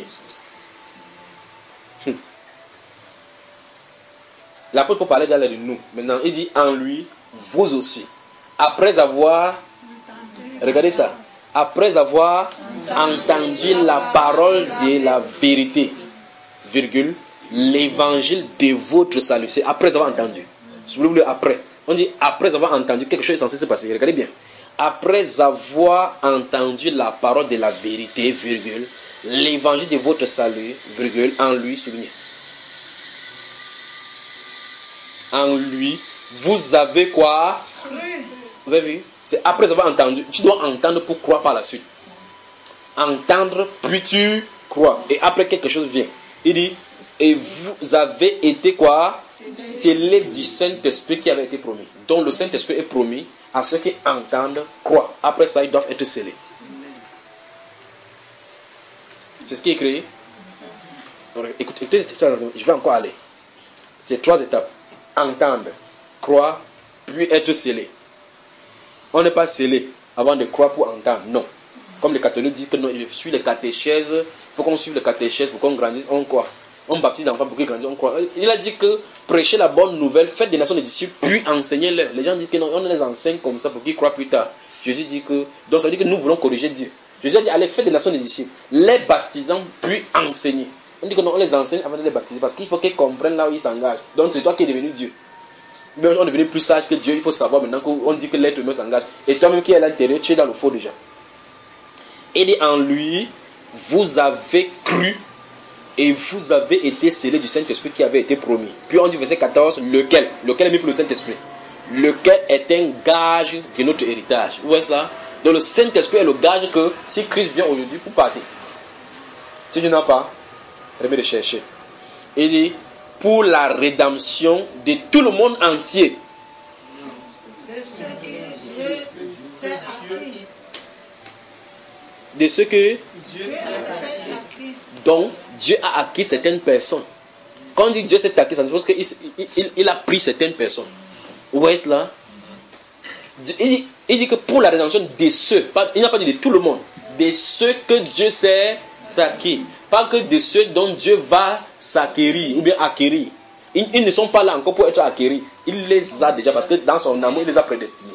Hum. L'apôtre peut parler d'aller de nous. Maintenant, il dit en lui, vous aussi. Après avoir, regardez ça. Après avoir entendu la parole de la vérité, virgule, l'évangile de votre salut. C'est après avoir entendu. Si vous voulez, après. On dit après avoir entendu, quelque chose est censé se passer. Regardez bien. Après avoir entendu la parole de la vérité, virgule, l'évangile de votre salut, virgule, en lui, souligné. En lui, vous avez quoi? Cru. Vous avez vu? C'est après avoir entendu. Tu dois entendre pour croire par la suite. Entendre, puis tu crois. Et après quelque chose vient. Il dit, et vous avez été quoi? Scellés du Saint-Esprit qui avait été promis. Donc le Saint-Esprit est promis à ceux qui entendent, croient. Après ça, ils doivent être scellés. C'est ce qui est écrit. Écoutez, je vais encore aller. C'est trois étapes. Entendre, croire, puis être scellé. On n'est pas scellé avant de croire pour entendre. Non. Comme les catholiques disent que non, il suit les catéchèses. Il faut qu'on suive les catéchèses pour qu'on grandisse. On croit. On baptise l'enfant pour qu'il grandisse. On croit. Il a dit que prêcher la bonne nouvelle, faites des nations des disciples, puis enseignez-les. Les gens disent que non, on les enseigne comme ça pour qu'ils croient plus tard. Jésus dit que. Donc ça veut dire que nous voulons corriger Dieu. Jésus a dit allez, faites des nations des disciples, les baptisant, puis enseignez. On dit que non, on les enseigne avant de les baptiser parce qu'il faut qu'ils comprennent là où ils s'engagent. Donc c'est toi qui es devenu Dieu. Mais on est devenu plus sage que Dieu, il faut savoir maintenant qu'on dit que l'être humain s'engage. Et toi-même qui es à l'intérieur, tu es dans le faux déjà. Et dit en lui, vous avez cru et vous avez été scellés du Saint-Esprit qui avait été promis. Puis on dit verset quatorze, lequel Lequel est mis pour le Saint-Esprit? Lequel est un gage de notre héritage. Vous voyez cela? Donc le Saint-Esprit est le gage que si Christ vient aujourd'hui pour partir. Si tu n'as pas, remets de chercher. Il dit, pour la rédemption de tout le monde entier. De ce que donc Dieu a acquis certaines personnes. Quand on dit Dieu s'est acquis, ça veut dire qu'il il, il, il a pris certaines personnes. Vous voyez cela? Il dit, il dit que pour la rédemption de ceux, pas, il n'a pas dit de tout le monde, de ceux que Dieu s'est acquis. Pas que de ceux dont Dieu va s'acquérir ou bien acquérir. Ils, ils ne sont pas là encore pour être acquéris. Il les a déjà parce que dans son amour, il les a prédestinés.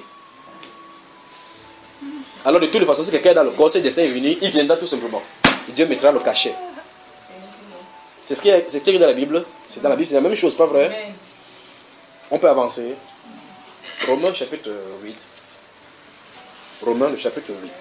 Alors de toutes les façons, si quelqu'un est dans le corps, ses desseins est venu, il viendra tout simplement. Et Dieu mettra le cachet. C'est ce qui est, c'est ce qui est dans la Bible. C'est dans la Bible, c'est la même chose, pas vrai? On peut avancer. Romains chapitre huit. Romains le chapitre huit.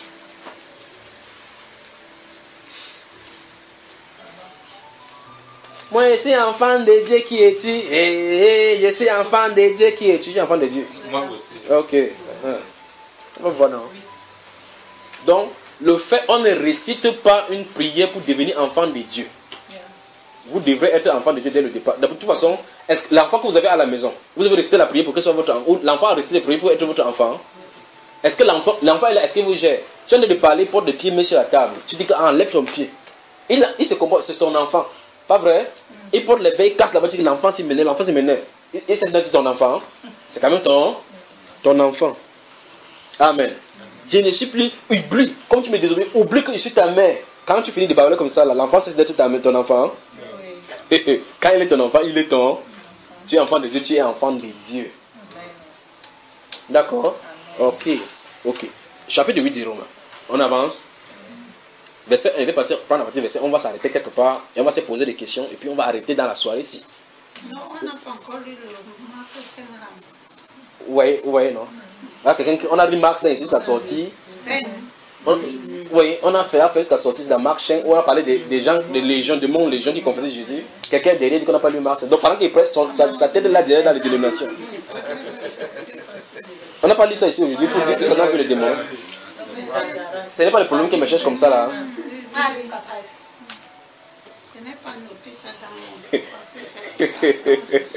Moi, je suis enfant de Dieu qui es-tu? Eh, eh, je suis enfant de Dieu qui es-tu? Je suis enfant de Dieu. Moi aussi. Ok. On va voir non. Donc, le fait, on ne récite pas une prière pour devenir enfant de Dieu. Vous devrez être enfant de Dieu dès le départ. De toute façon, est-ce que l'enfant que vous avez à la maison, vous avez récité la prière pour que ce soit votre enfant, ou l'enfant a récité la prière pour être votre enfant? Est-ce que l'enfant, l'enfant est ce qu'il vous gère? Tu viens de parler, porte le pied, met sur la table. Tu dis qu'enlève ton pied. Il, il se comporte, c'est ton enfant. Pas vrai? Il porte les veilles, casse là-bas, tu dis que l'enfant s'y m'énerve, l'enfant s'y m'énerve. Et, et c'est ton enfant. C'est quand même ton, ton enfant. Amen. Je ne suis plus, oublie, comme tu me désobéis, oublie que je suis ta mère. Quand tu finis de parler comme ça, l'enfant c'est d'être ta mère, ton enfant. Oui. Quand il est ton enfant, il est ton. Tu es enfant de Dieu, tu es enfant de Dieu. D'accord? Ok. Ok. Chapitre huit du Romain. On avance. Verset un, je vais partir, prendre la partie verset, on va s'arrêter quelque part et on va se poser des questions et puis on va arrêter dans la soirée ici. Non, on n'a pas encore lu le Marc cinq. Oui, oui, non. Là, quelqu'un, on a lu Marc cinq jusqu'à sortie. On, oui, on a fait, fait jusqu'à sortie dans Marc cinq où on a parlé des, des gens, des légions, de mon légion qui confessaient Jésus. Quelqu'un derrière dit qu'on n'a pas lu Marc cinq. Donc pendant qu'il presse son, sa, sa tête là derrière dans les dénominations. On n'a pas lu ça ici aujourd'hui pour dire que ça a fait le démon. Ce n'est pas le problème qui me cherche comme ça là. Ah, oui, je n'ai pas noté ça dans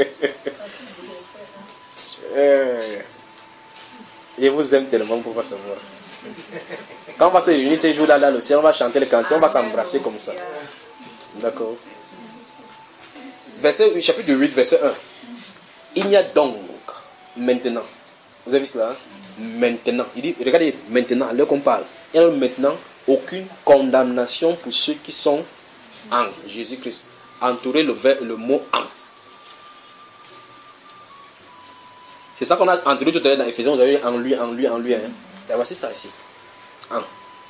mon euh, Je vous aime tellement pour pas savoir. Quand on va se réunir ces jours-là dans le ciel, on va chanter le cantique, on va s'embrasser comme ça. D'accord. Verset, chapitre huit, verset un. Il n'y a donc maintenant. Vous avez vu cela? Maintenant. Il dit, regardez, maintenant, à l'heure qu'on parle. Il n'y a maintenant aucune condamnation pour ceux qui sont en Jésus-Christ. Entourez le, le mot en. C'est ça qu'on a entouré tout à l'heure dans Ephésiens. Vous avez vu en lui, en lui, en lui. Hein? Et voici ça ici. En.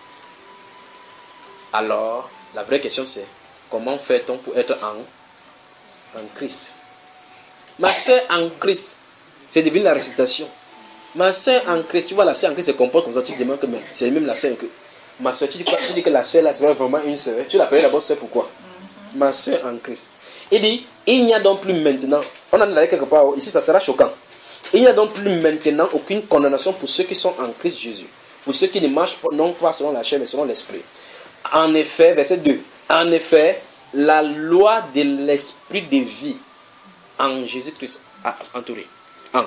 Alors, la vraie question c'est, comment fait-on pour être en, en Christ? Ma soeur en Christ. C'est devenu la récitation. Ma soeur en Christ, tu vois la soeur en Christ se comporte comme ça, tu te demandes que c'est même la soeur que... Ma soeur, tu dis, tu dis que la soeur là c'est vraiment une soeur. Tu l'appelles d'abord soeur, pourquoi? Mm-hmm. Ma soeur en Christ. Il dit, il n'y a donc plus maintenant, on en a quelque part, ici ça sera choquant. Il n'y a donc plus maintenant aucune condamnation pour ceux qui sont en Christ Jésus. Pour ceux qui ne marchent pas, non pas selon la chair, mais selon l'esprit. En effet, verset deux. En effet, la loi de l'esprit de vie en Jésus-Christ a entouré. En.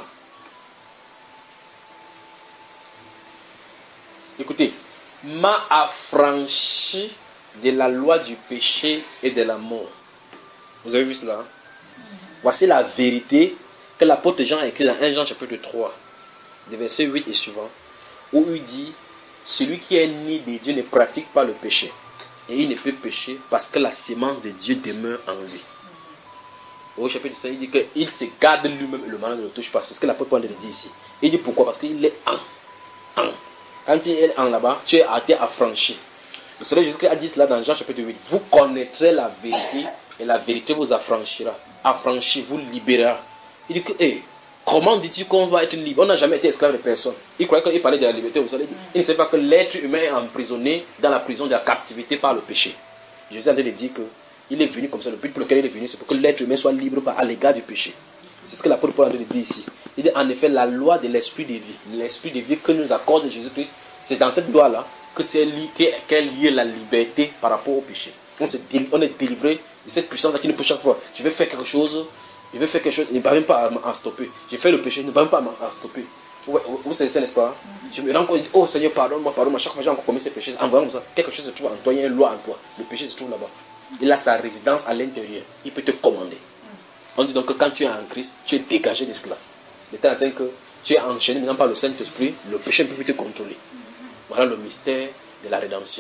Écoutez, m'a affranchi de la loi du péché et de la mort. Vous avez vu cela? Voici la vérité que l'apôtre Jean a écrit dans un Jean chapitre trois, des versets huit et suivants, où il dit, celui qui est né de Dieu ne pratique pas le péché. Et il ne peut pécher parce que la sémence de Dieu demeure en lui. Au chapitre cinq, il dit qu'il se garde lui-même et le malin ne le touche pas. C'est ce que l'apôtre Paul dit ici. Il dit pourquoi? Parce qu'il est en. en. Quand il est en là-bas, tu as été affranchi. Le Seigneur Jésus-Christ a dit cela dans Jean chapitre huit. Vous connaîtrez la vérité et la vérité vous affranchira. Affranchi, vous libérera. Il dit que, hey, comment dis-tu qu'on va être libre? On n'a jamais été esclave de personne. Il croyait qu'il parlait de la liberté. Vous savez, il ne sait pas que l'être humain est emprisonné dans la prison de la captivité par le péché. Jésus a dit qu'il est venu comme ça. Le but pour lequel il est venu, c'est pour que l'être humain soit libre à l'égard du péché. C'est ce que l'apôtre Paul a dit ici. Il dit en effet la loi de l'esprit de vie. L'esprit de vie que nous accorde Jésus-Christ, c'est dans cette loi-là que c'est qu'est liée la liberté par rapport au péché. On, se, on est délivré de cette puissance qui nous peut chaque fois. Je vais faire quelque chose, je vais faire quelque chose, il ne va même pas en stopper. Je fais le péché, il ne va même pas en stopper. Vous, vous, vous savez ça, n'est-ce pas? Je me rends compte, oh Seigneur, pardonne-moi, pardonne-moi. Chaque fois que j'ai encore commis ces péchés, en voyant comme ça, quelque chose se trouve en toi, il y a une loi en toi. Le péché se trouve là-bas. Il a sa résidence à l'intérieur. Il peut te commander. On dit donc que quand tu es en Christ, tu es dégagé de cela. De telle sorte que tu es enchaîné maintenant par le Saint-Esprit, le péché ne peut plus te contrôler. Voilà le mystère de la rédemption.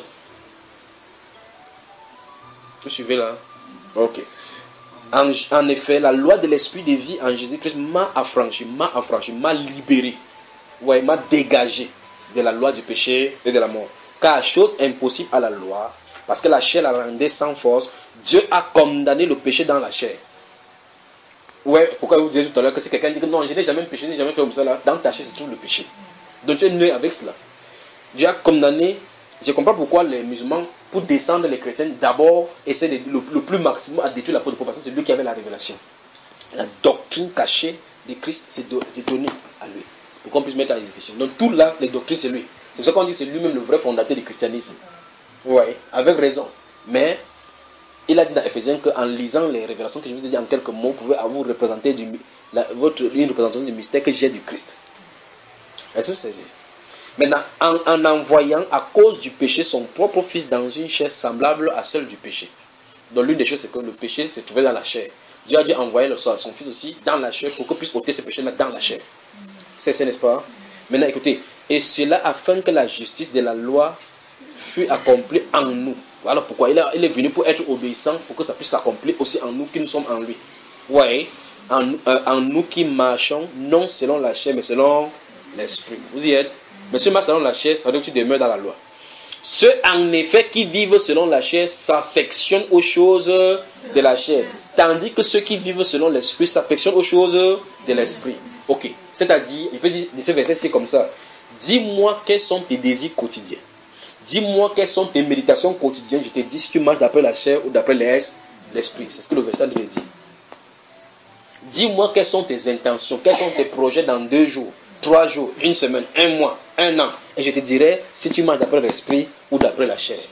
Vous suivez là? Ok. En, en effet, la loi de l'esprit de vie en Jésus-Christ m'a affranchi, m'a affranchi, m'a libéré. Ouais, m'a dégagé de la loi du péché et de la mort. Car chose impossible à la loi, parce que la chair la rendait sans force, Dieu a condamné le péché dans la chair. Ouais, pourquoi vous disiez tout à l'heure que si quelqu'un dit que non, je n'ai jamais péché, je n'ai jamais fait comme ça là, dans ta chair se trouve le péché. Donc tu es né avec cela. Dieu a condamné. Je comprends pourquoi les musulmans, pour descendre les chrétiens, d'abord essaient de, le, le plus maximum à détruire l'apôtre Paul, parce que c'est lui qui avait la révélation. La doctrine cachée de Christ, c'est de, de donner à lui, pour qu'on puisse mettre à l'exécution. Donc tout là, les doctrines, c'est lui. C'est pour ça qu'on dit que c'est lui-même le vrai fondateur du christianisme. Oui, avec raison. Mais il a dit dans Ephésiens qu'en lisant les révélations que je vous ai dit en quelques mots, vous pouvez vous représenter du, la, votre, une représentation du mystère que j'ai du Christ. Est-ce que vous saisissez? Maintenant, en, en envoyant à cause du péché son propre fils dans une chair semblable à celle du péché. Donc l'une des choses, c'est que le péché se trouvait dans la chair. Dieu a dû envoyer le, son fils aussi dans la chair pour qu'il puisse ôter ce péché-là dans la chair. C'est ça, n'est-ce pas? Maintenant, écoutez, et cela afin que la justice de la loi fût accomplie en nous. Voilà pourquoi il, a, il est venu pour être obéissant, pour que ça puisse s'accomplir aussi en nous qui nous sommes en lui. Vous voyez, en, euh, en nous qui marchons, non selon la chair, mais selon l'esprit. Vous y êtes? Mais si tu marches selon la chair, ça veut dire que tu demeures dans la loi. Ceux en effet qui vivent selon la chair s'affectionnent aux choses de la chair. Tandis que ceux qui vivent selon l'esprit s'affectionnent aux choses de l'esprit. Ok. C'est-à-dire, il peut dire ce verset, c'est comme ça. Dis-moi quels sont tes désirs quotidiens. Dis-moi quelles sont tes méditations quotidiennes. Je te dis si tu marches d'après la chair ou d'après l'esprit. C'est ce que le verset veut dire. Dis-moi quelles sont tes intentions, quels sont tes projets dans deux jours, trois jours, une semaine, un mois, un an. Et je te dirai si tu marches d'après l'esprit ou d'après la chair.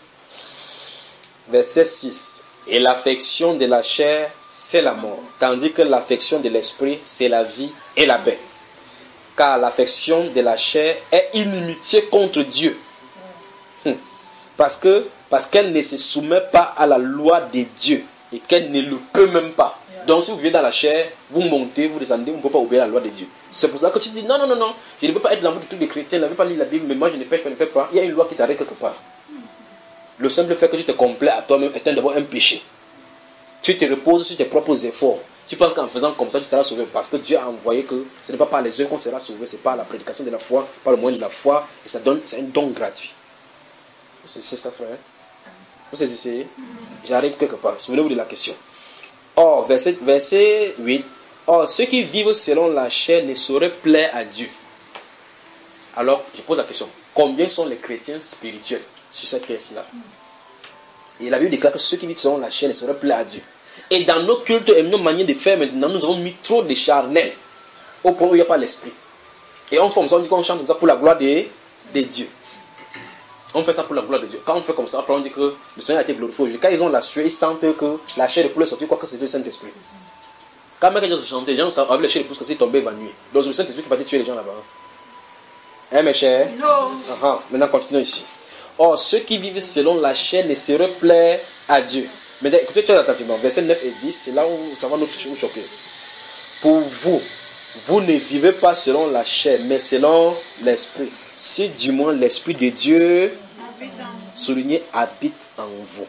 Verset six. Et l'affection de la chair, c'est la mort. Tandis que l'affection de l'esprit, c'est la vie et la paix. Car l'affection de la chair est inimitié contre Dieu. Hum. Parce que, parce qu'elle ne se soumet pas à la loi de Dieu. Et qu'elle ne le peut même pas. Donc si vous vivez dans la chair, vous montez, vous descendez, vous ne pouvez pas obéir à la loi de Dieu. C'est pour ça que tu dis non, non, non, non, je ne veux pas être l'enfant de tous les chrétiens, je ne veux pas lire la Bible, mais moi je ne fais pas, je ne fais pas. Il y a une loi qui t'arrête quelque part. Le simple fait que tu te complais à toi-même est d'abord un péché. Tu te reposes sur tes propres efforts. Tu penses qu'en faisant comme ça, tu seras sauvé. Parce que Dieu a envoyé que ce n'est pas par les œuvres qu'on sera sauvé, c'est par la prédication de la foi, par le moyen de la foi, et ça donne, c'est un don gratuit. C'est ça, frère. Vous essayez? J'arrive quelque part. Souvenez-vous de la question. Or, verset, verset huit. Or, ceux qui vivent selon la chair ne sauraient plaire à Dieu. Alors, je pose la question. Combien sont les chrétiens spirituels sur cette pièce-là? Et la Bible déclare que ceux qui vivent selon la chair ne sauraient plaire à Dieu. Et dans nos cultes et nos manières de faire maintenant, nous avons mis trop de charnel au point où il n'y a pas l'esprit. Et on fait comme ça, on dit qu'on chante comme ça pour la gloire de, de Dieu. On fait ça pour la gloire de Dieu. Quand on fait comme ça, après on dit que le Seigneur a été glorifié. Quand ils ont la sueur, ils sentent que la chair ne pouvait sortir, quoi que c'est le Saint-Esprit. Quand même quelqu'un se chantait, les gens savent avec la chair de pousse que c'est tombé évanoui. Donc c'est le Saint-Esprit qui va tuer les gens là-bas. Hein mes chers? Non. Uh-huh. Maintenant continuons ici. Or, ceux qui vivent selon la chair ne sauraient plaire à Dieu. Maintenant écoutez très attentivement. Versets neuf et dix, c'est là où ça va nous choquer. Pour vous, vous ne vivez pas selon la chair, mais selon l'esprit. Si du moins l'esprit de Dieu, souligné, habite en vous.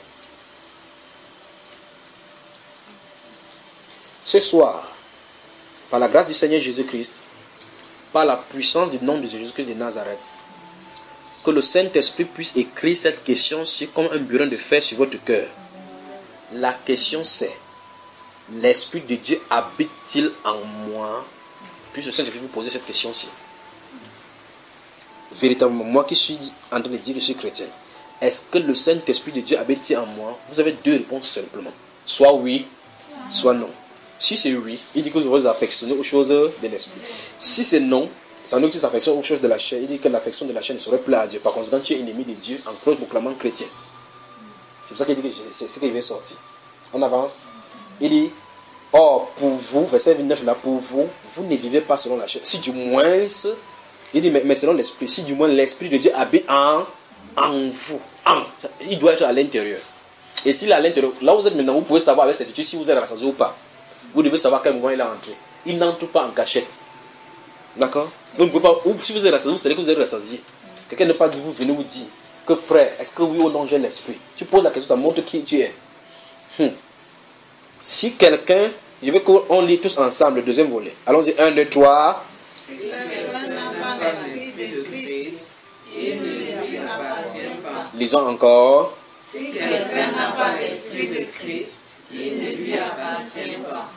Ce soir, par la grâce du Seigneur Jésus-Christ, par la puissance du nom de Jésus-Christ de Nazareth, que le Saint-Esprit puisse écrire cette question-ci comme un burin de fer sur votre cœur. La question c'est, l'Esprit de Dieu habite-t-il en moi? Puisse le Saint-Esprit vous poser cette question-ci. Véritablement, moi qui suis en train de dire que je suis chrétien, est-ce que le Saint-Esprit de Dieu habite-t-il en moi? Vous avez deux réponses simplement. Soit oui, soit non. Si c'est oui, il dit que vous vous affectionnez aux choses de l'esprit. Si c'est non, ça nous dit que vous affectionnez aux choses de la chair. Il dit que l'affection de la chair ne serait plaire à Dieu. Par conséquent, tu es ennemi de Dieu en cause proclamant chrétien. C'est pour ça qu'il dit que c'est ce qu'il va sortir. On avance. Il dit, or pour vous, verset vingt-neuf là, pour vous, vous ne vivez pas selon la chair. Si du moins, il dit, mais, mais selon l'esprit, si du moins l'esprit de Dieu habite en, en vous, en, il doit être à l'intérieur. Et s'il est à l'intérieur, là où vous êtes maintenant, vous pouvez savoir avec certitude si vous êtes rassasié ou pas. Vous devez savoir à quel moment il est entré. Il n'entre pas en cachette. D'accord? Donc, vous pouvez pas, ou si vous êtes rassasié, vous savez que vous êtes rassasié. Quelqu'un ne pas de vous venir vous dire que frère, est-ce que oui ou non j'ai l'esprit? Tu poses la question, ça montre qui tu es. Hum. Si quelqu'un, je veux qu'on lit tous ensemble le deuxième volet. Allons-y, un, deux, trois. Si quelqu'un n'a pas l'esprit de Christ, il ne lui appartient pas. Lisons encore. Si quelqu'un n'a pas l'esprit de Christ, il ne lui appartient pas.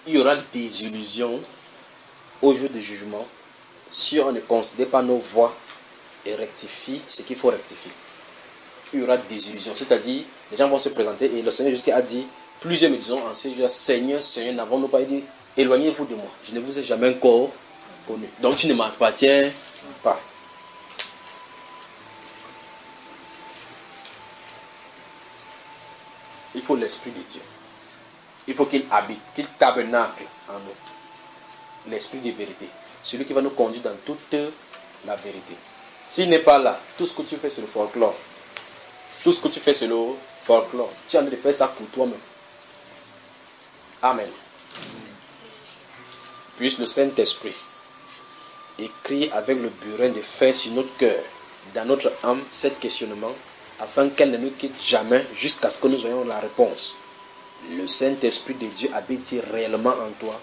il y aura des illusions au jour du jugement si on ne considère pas nos voies et rectifie ce qu'il faut rectifier. Il y aura des illusions, c'est-à-dire les gens vont se présenter et le Seigneur jusqu'à a dit, plusieurs me disons en ces jours, Seigneur, Seigneur, n'avons-nous pas dit, éloignez-vous de moi, je ne vous ai jamais encore connu, donc tu ne m'appartiens pas. Il faut l'Esprit de Dieu. Il faut qu'il habite, qu'il tabernacle en nous. L'Esprit de vérité. Celui qui va nous conduire dans toute la vérité. S'il n'est pas là, tout ce que tu fais c'est le folklore. Tout ce que tu fais c'est le folklore. Tu es en train de faire ça pour toi-même. Amen. Puisse le Saint-Esprit écrire avec le burin de fer sur notre cœur, dans notre âme, cet questionnement, afin qu'elle ne nous quitte jamais jusqu'à ce que nous ayons la réponse. Le Saint-Esprit de Dieu habite réellement en toi?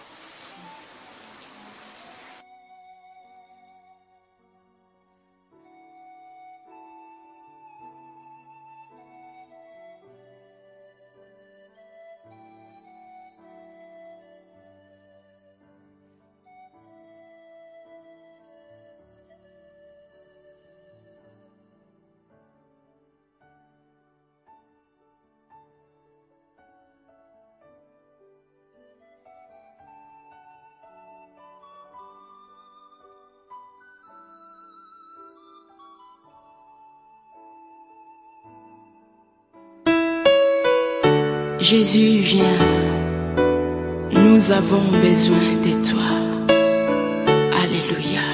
Jésus, viens, nous avons besoin de toi. Alléluia.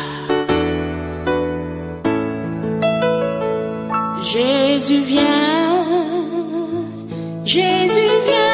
Jésus, viens, Jésus, viens.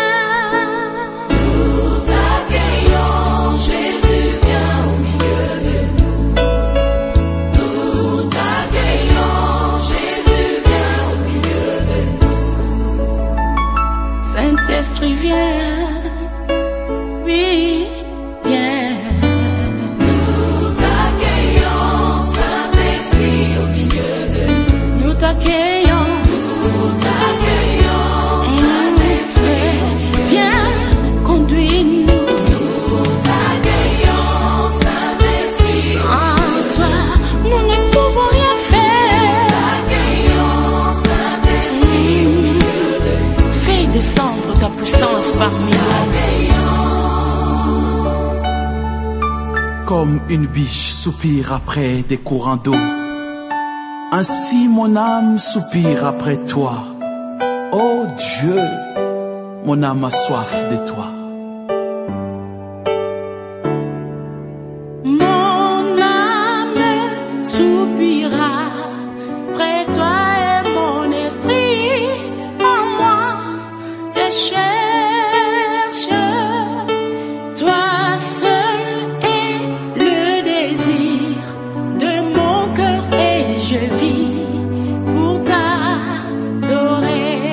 Nous t'accueillons, Jésus, viens au milieu de nous. Nous t'accueillons, Jésus, viens au milieu de nous. Saint-Esprit, viens, oui, viens. Nous t'accueillons, Saint-Esprit, au milieu de nous. Nous t'accueillons, Nous t'accueillons, Saint-Esprit, viens, conduis-nous. nous t'accueillons, Saint-Esprit, En toi, nous ne pouvons rien faire. t'accueillons, Saint-Esprit, au milieu de nous. Fais descendre ta puissance parmi nous. Comme une biche soupire après des courants d'eau, ainsi mon âme soupire après toi. Ô Dieu, mon âme a soif de toi. Mon âme soupira près toi et mon esprit en moi te cherche. Toi seul est le désir de mon cœur et je vis pour t'adorer.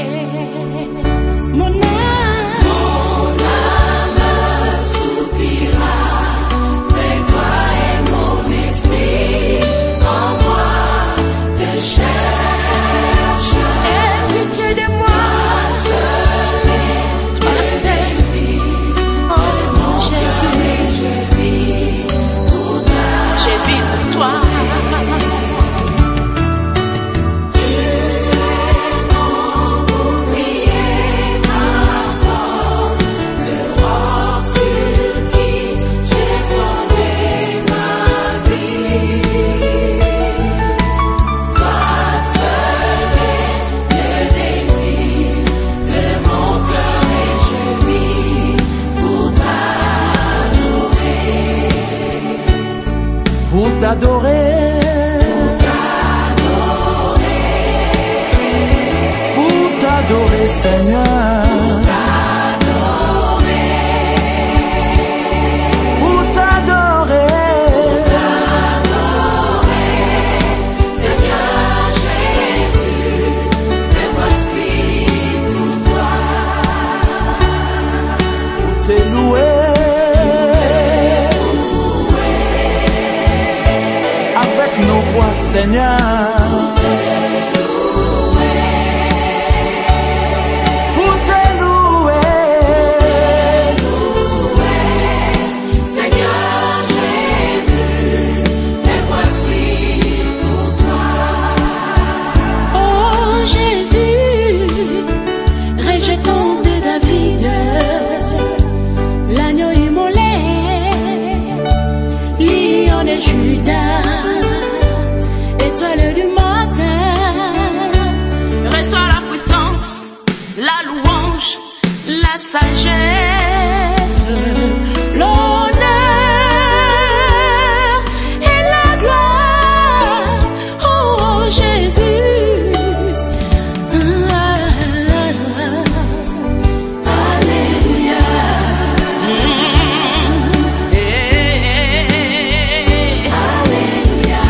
Mon âme, Mon âme soupira, près toi et mon esprit en moi te cherche. aie pitié de moi. Toi seul, oh Jésus, Je vis pour toi. je vis pour toi. Priez ma force, le roc sur qui j'ai fondé ma vie. Toi seul est le désir de mon cœur et je vis pour t'adorer. Pour t'adorer, pour t'adorer Seigneur, pour t'adorer, Seigneur Jésus, me voici pour toi. pour te louer, avec nos voix Seigneur, pour te louer, la sagesse, l'honneur et la gloire. Oh Jésus. Alléluia. Alléluia.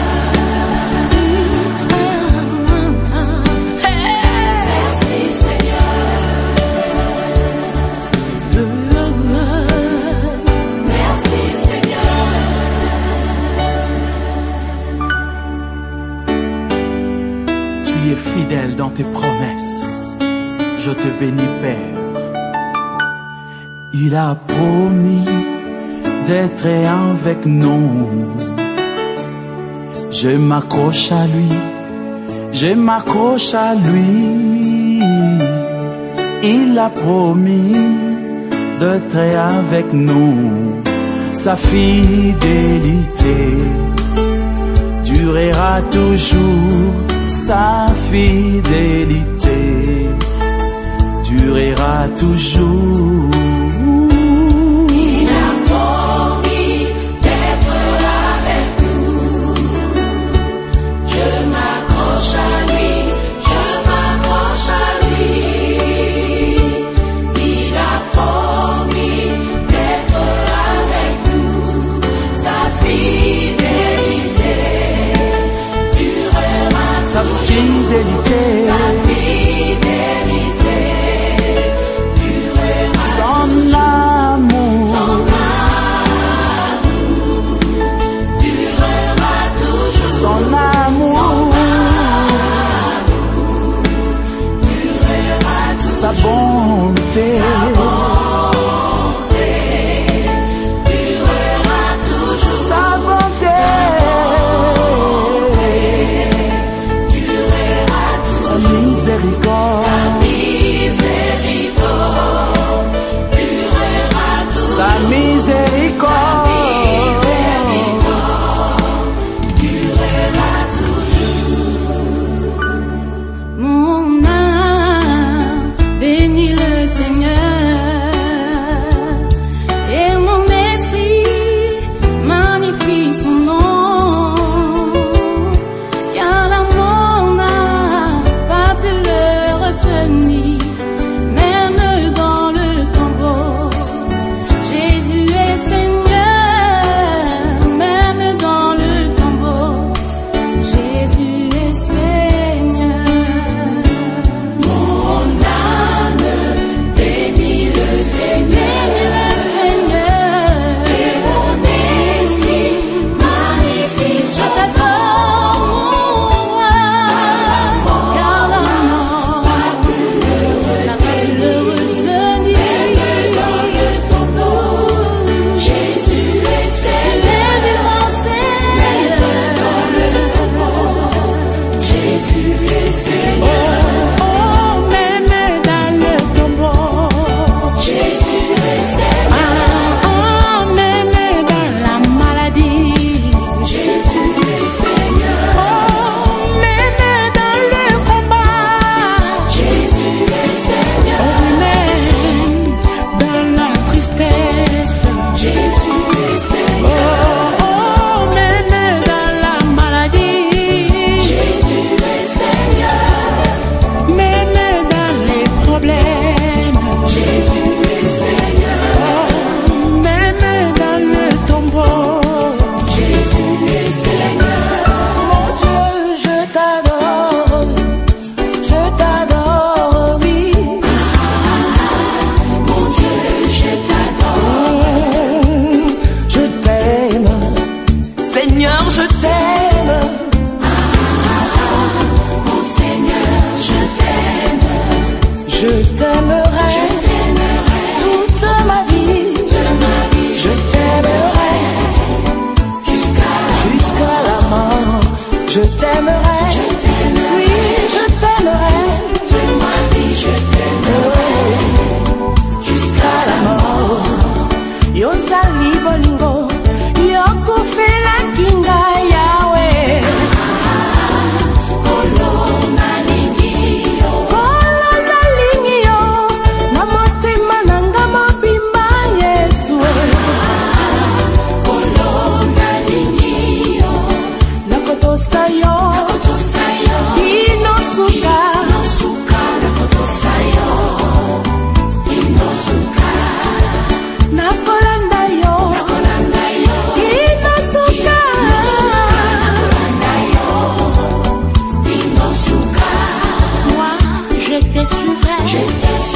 Merci Seigneur. Merci Seigneur. Tu es fidèle dans tes promesses. Je te bénis, Père. Il a promis d'être avec nous. Je m'accroche à lui. Je m'accroche à lui. Il a promis d'être avec nous. Sa fidélité durera toujours. Sa fidélité durera toujours. Il a promis d'être avec nous. Je m'accroche à lui, je m'accroche à lui. Il a promis d'être avec nous. Sa fidélité durera Sa fidélité, Sa fidélité durera son amour, Son amour durera toujours. son amour, Durera toujours. sa bonté, Durera toujours. sa bonté, Durera toujours. sa miséricorde, Miséricorde durera toujours. sa miséricorde. Durera toujours. Mon âme bénit le Seigneur et mon esprit magnifie son nom, car l'amour n'a pas pu le retenir, même dans le tombeau. Jésus est Seigneur, même dans le tombeau. Jésus est Seigneur. Mon âme bénit Je te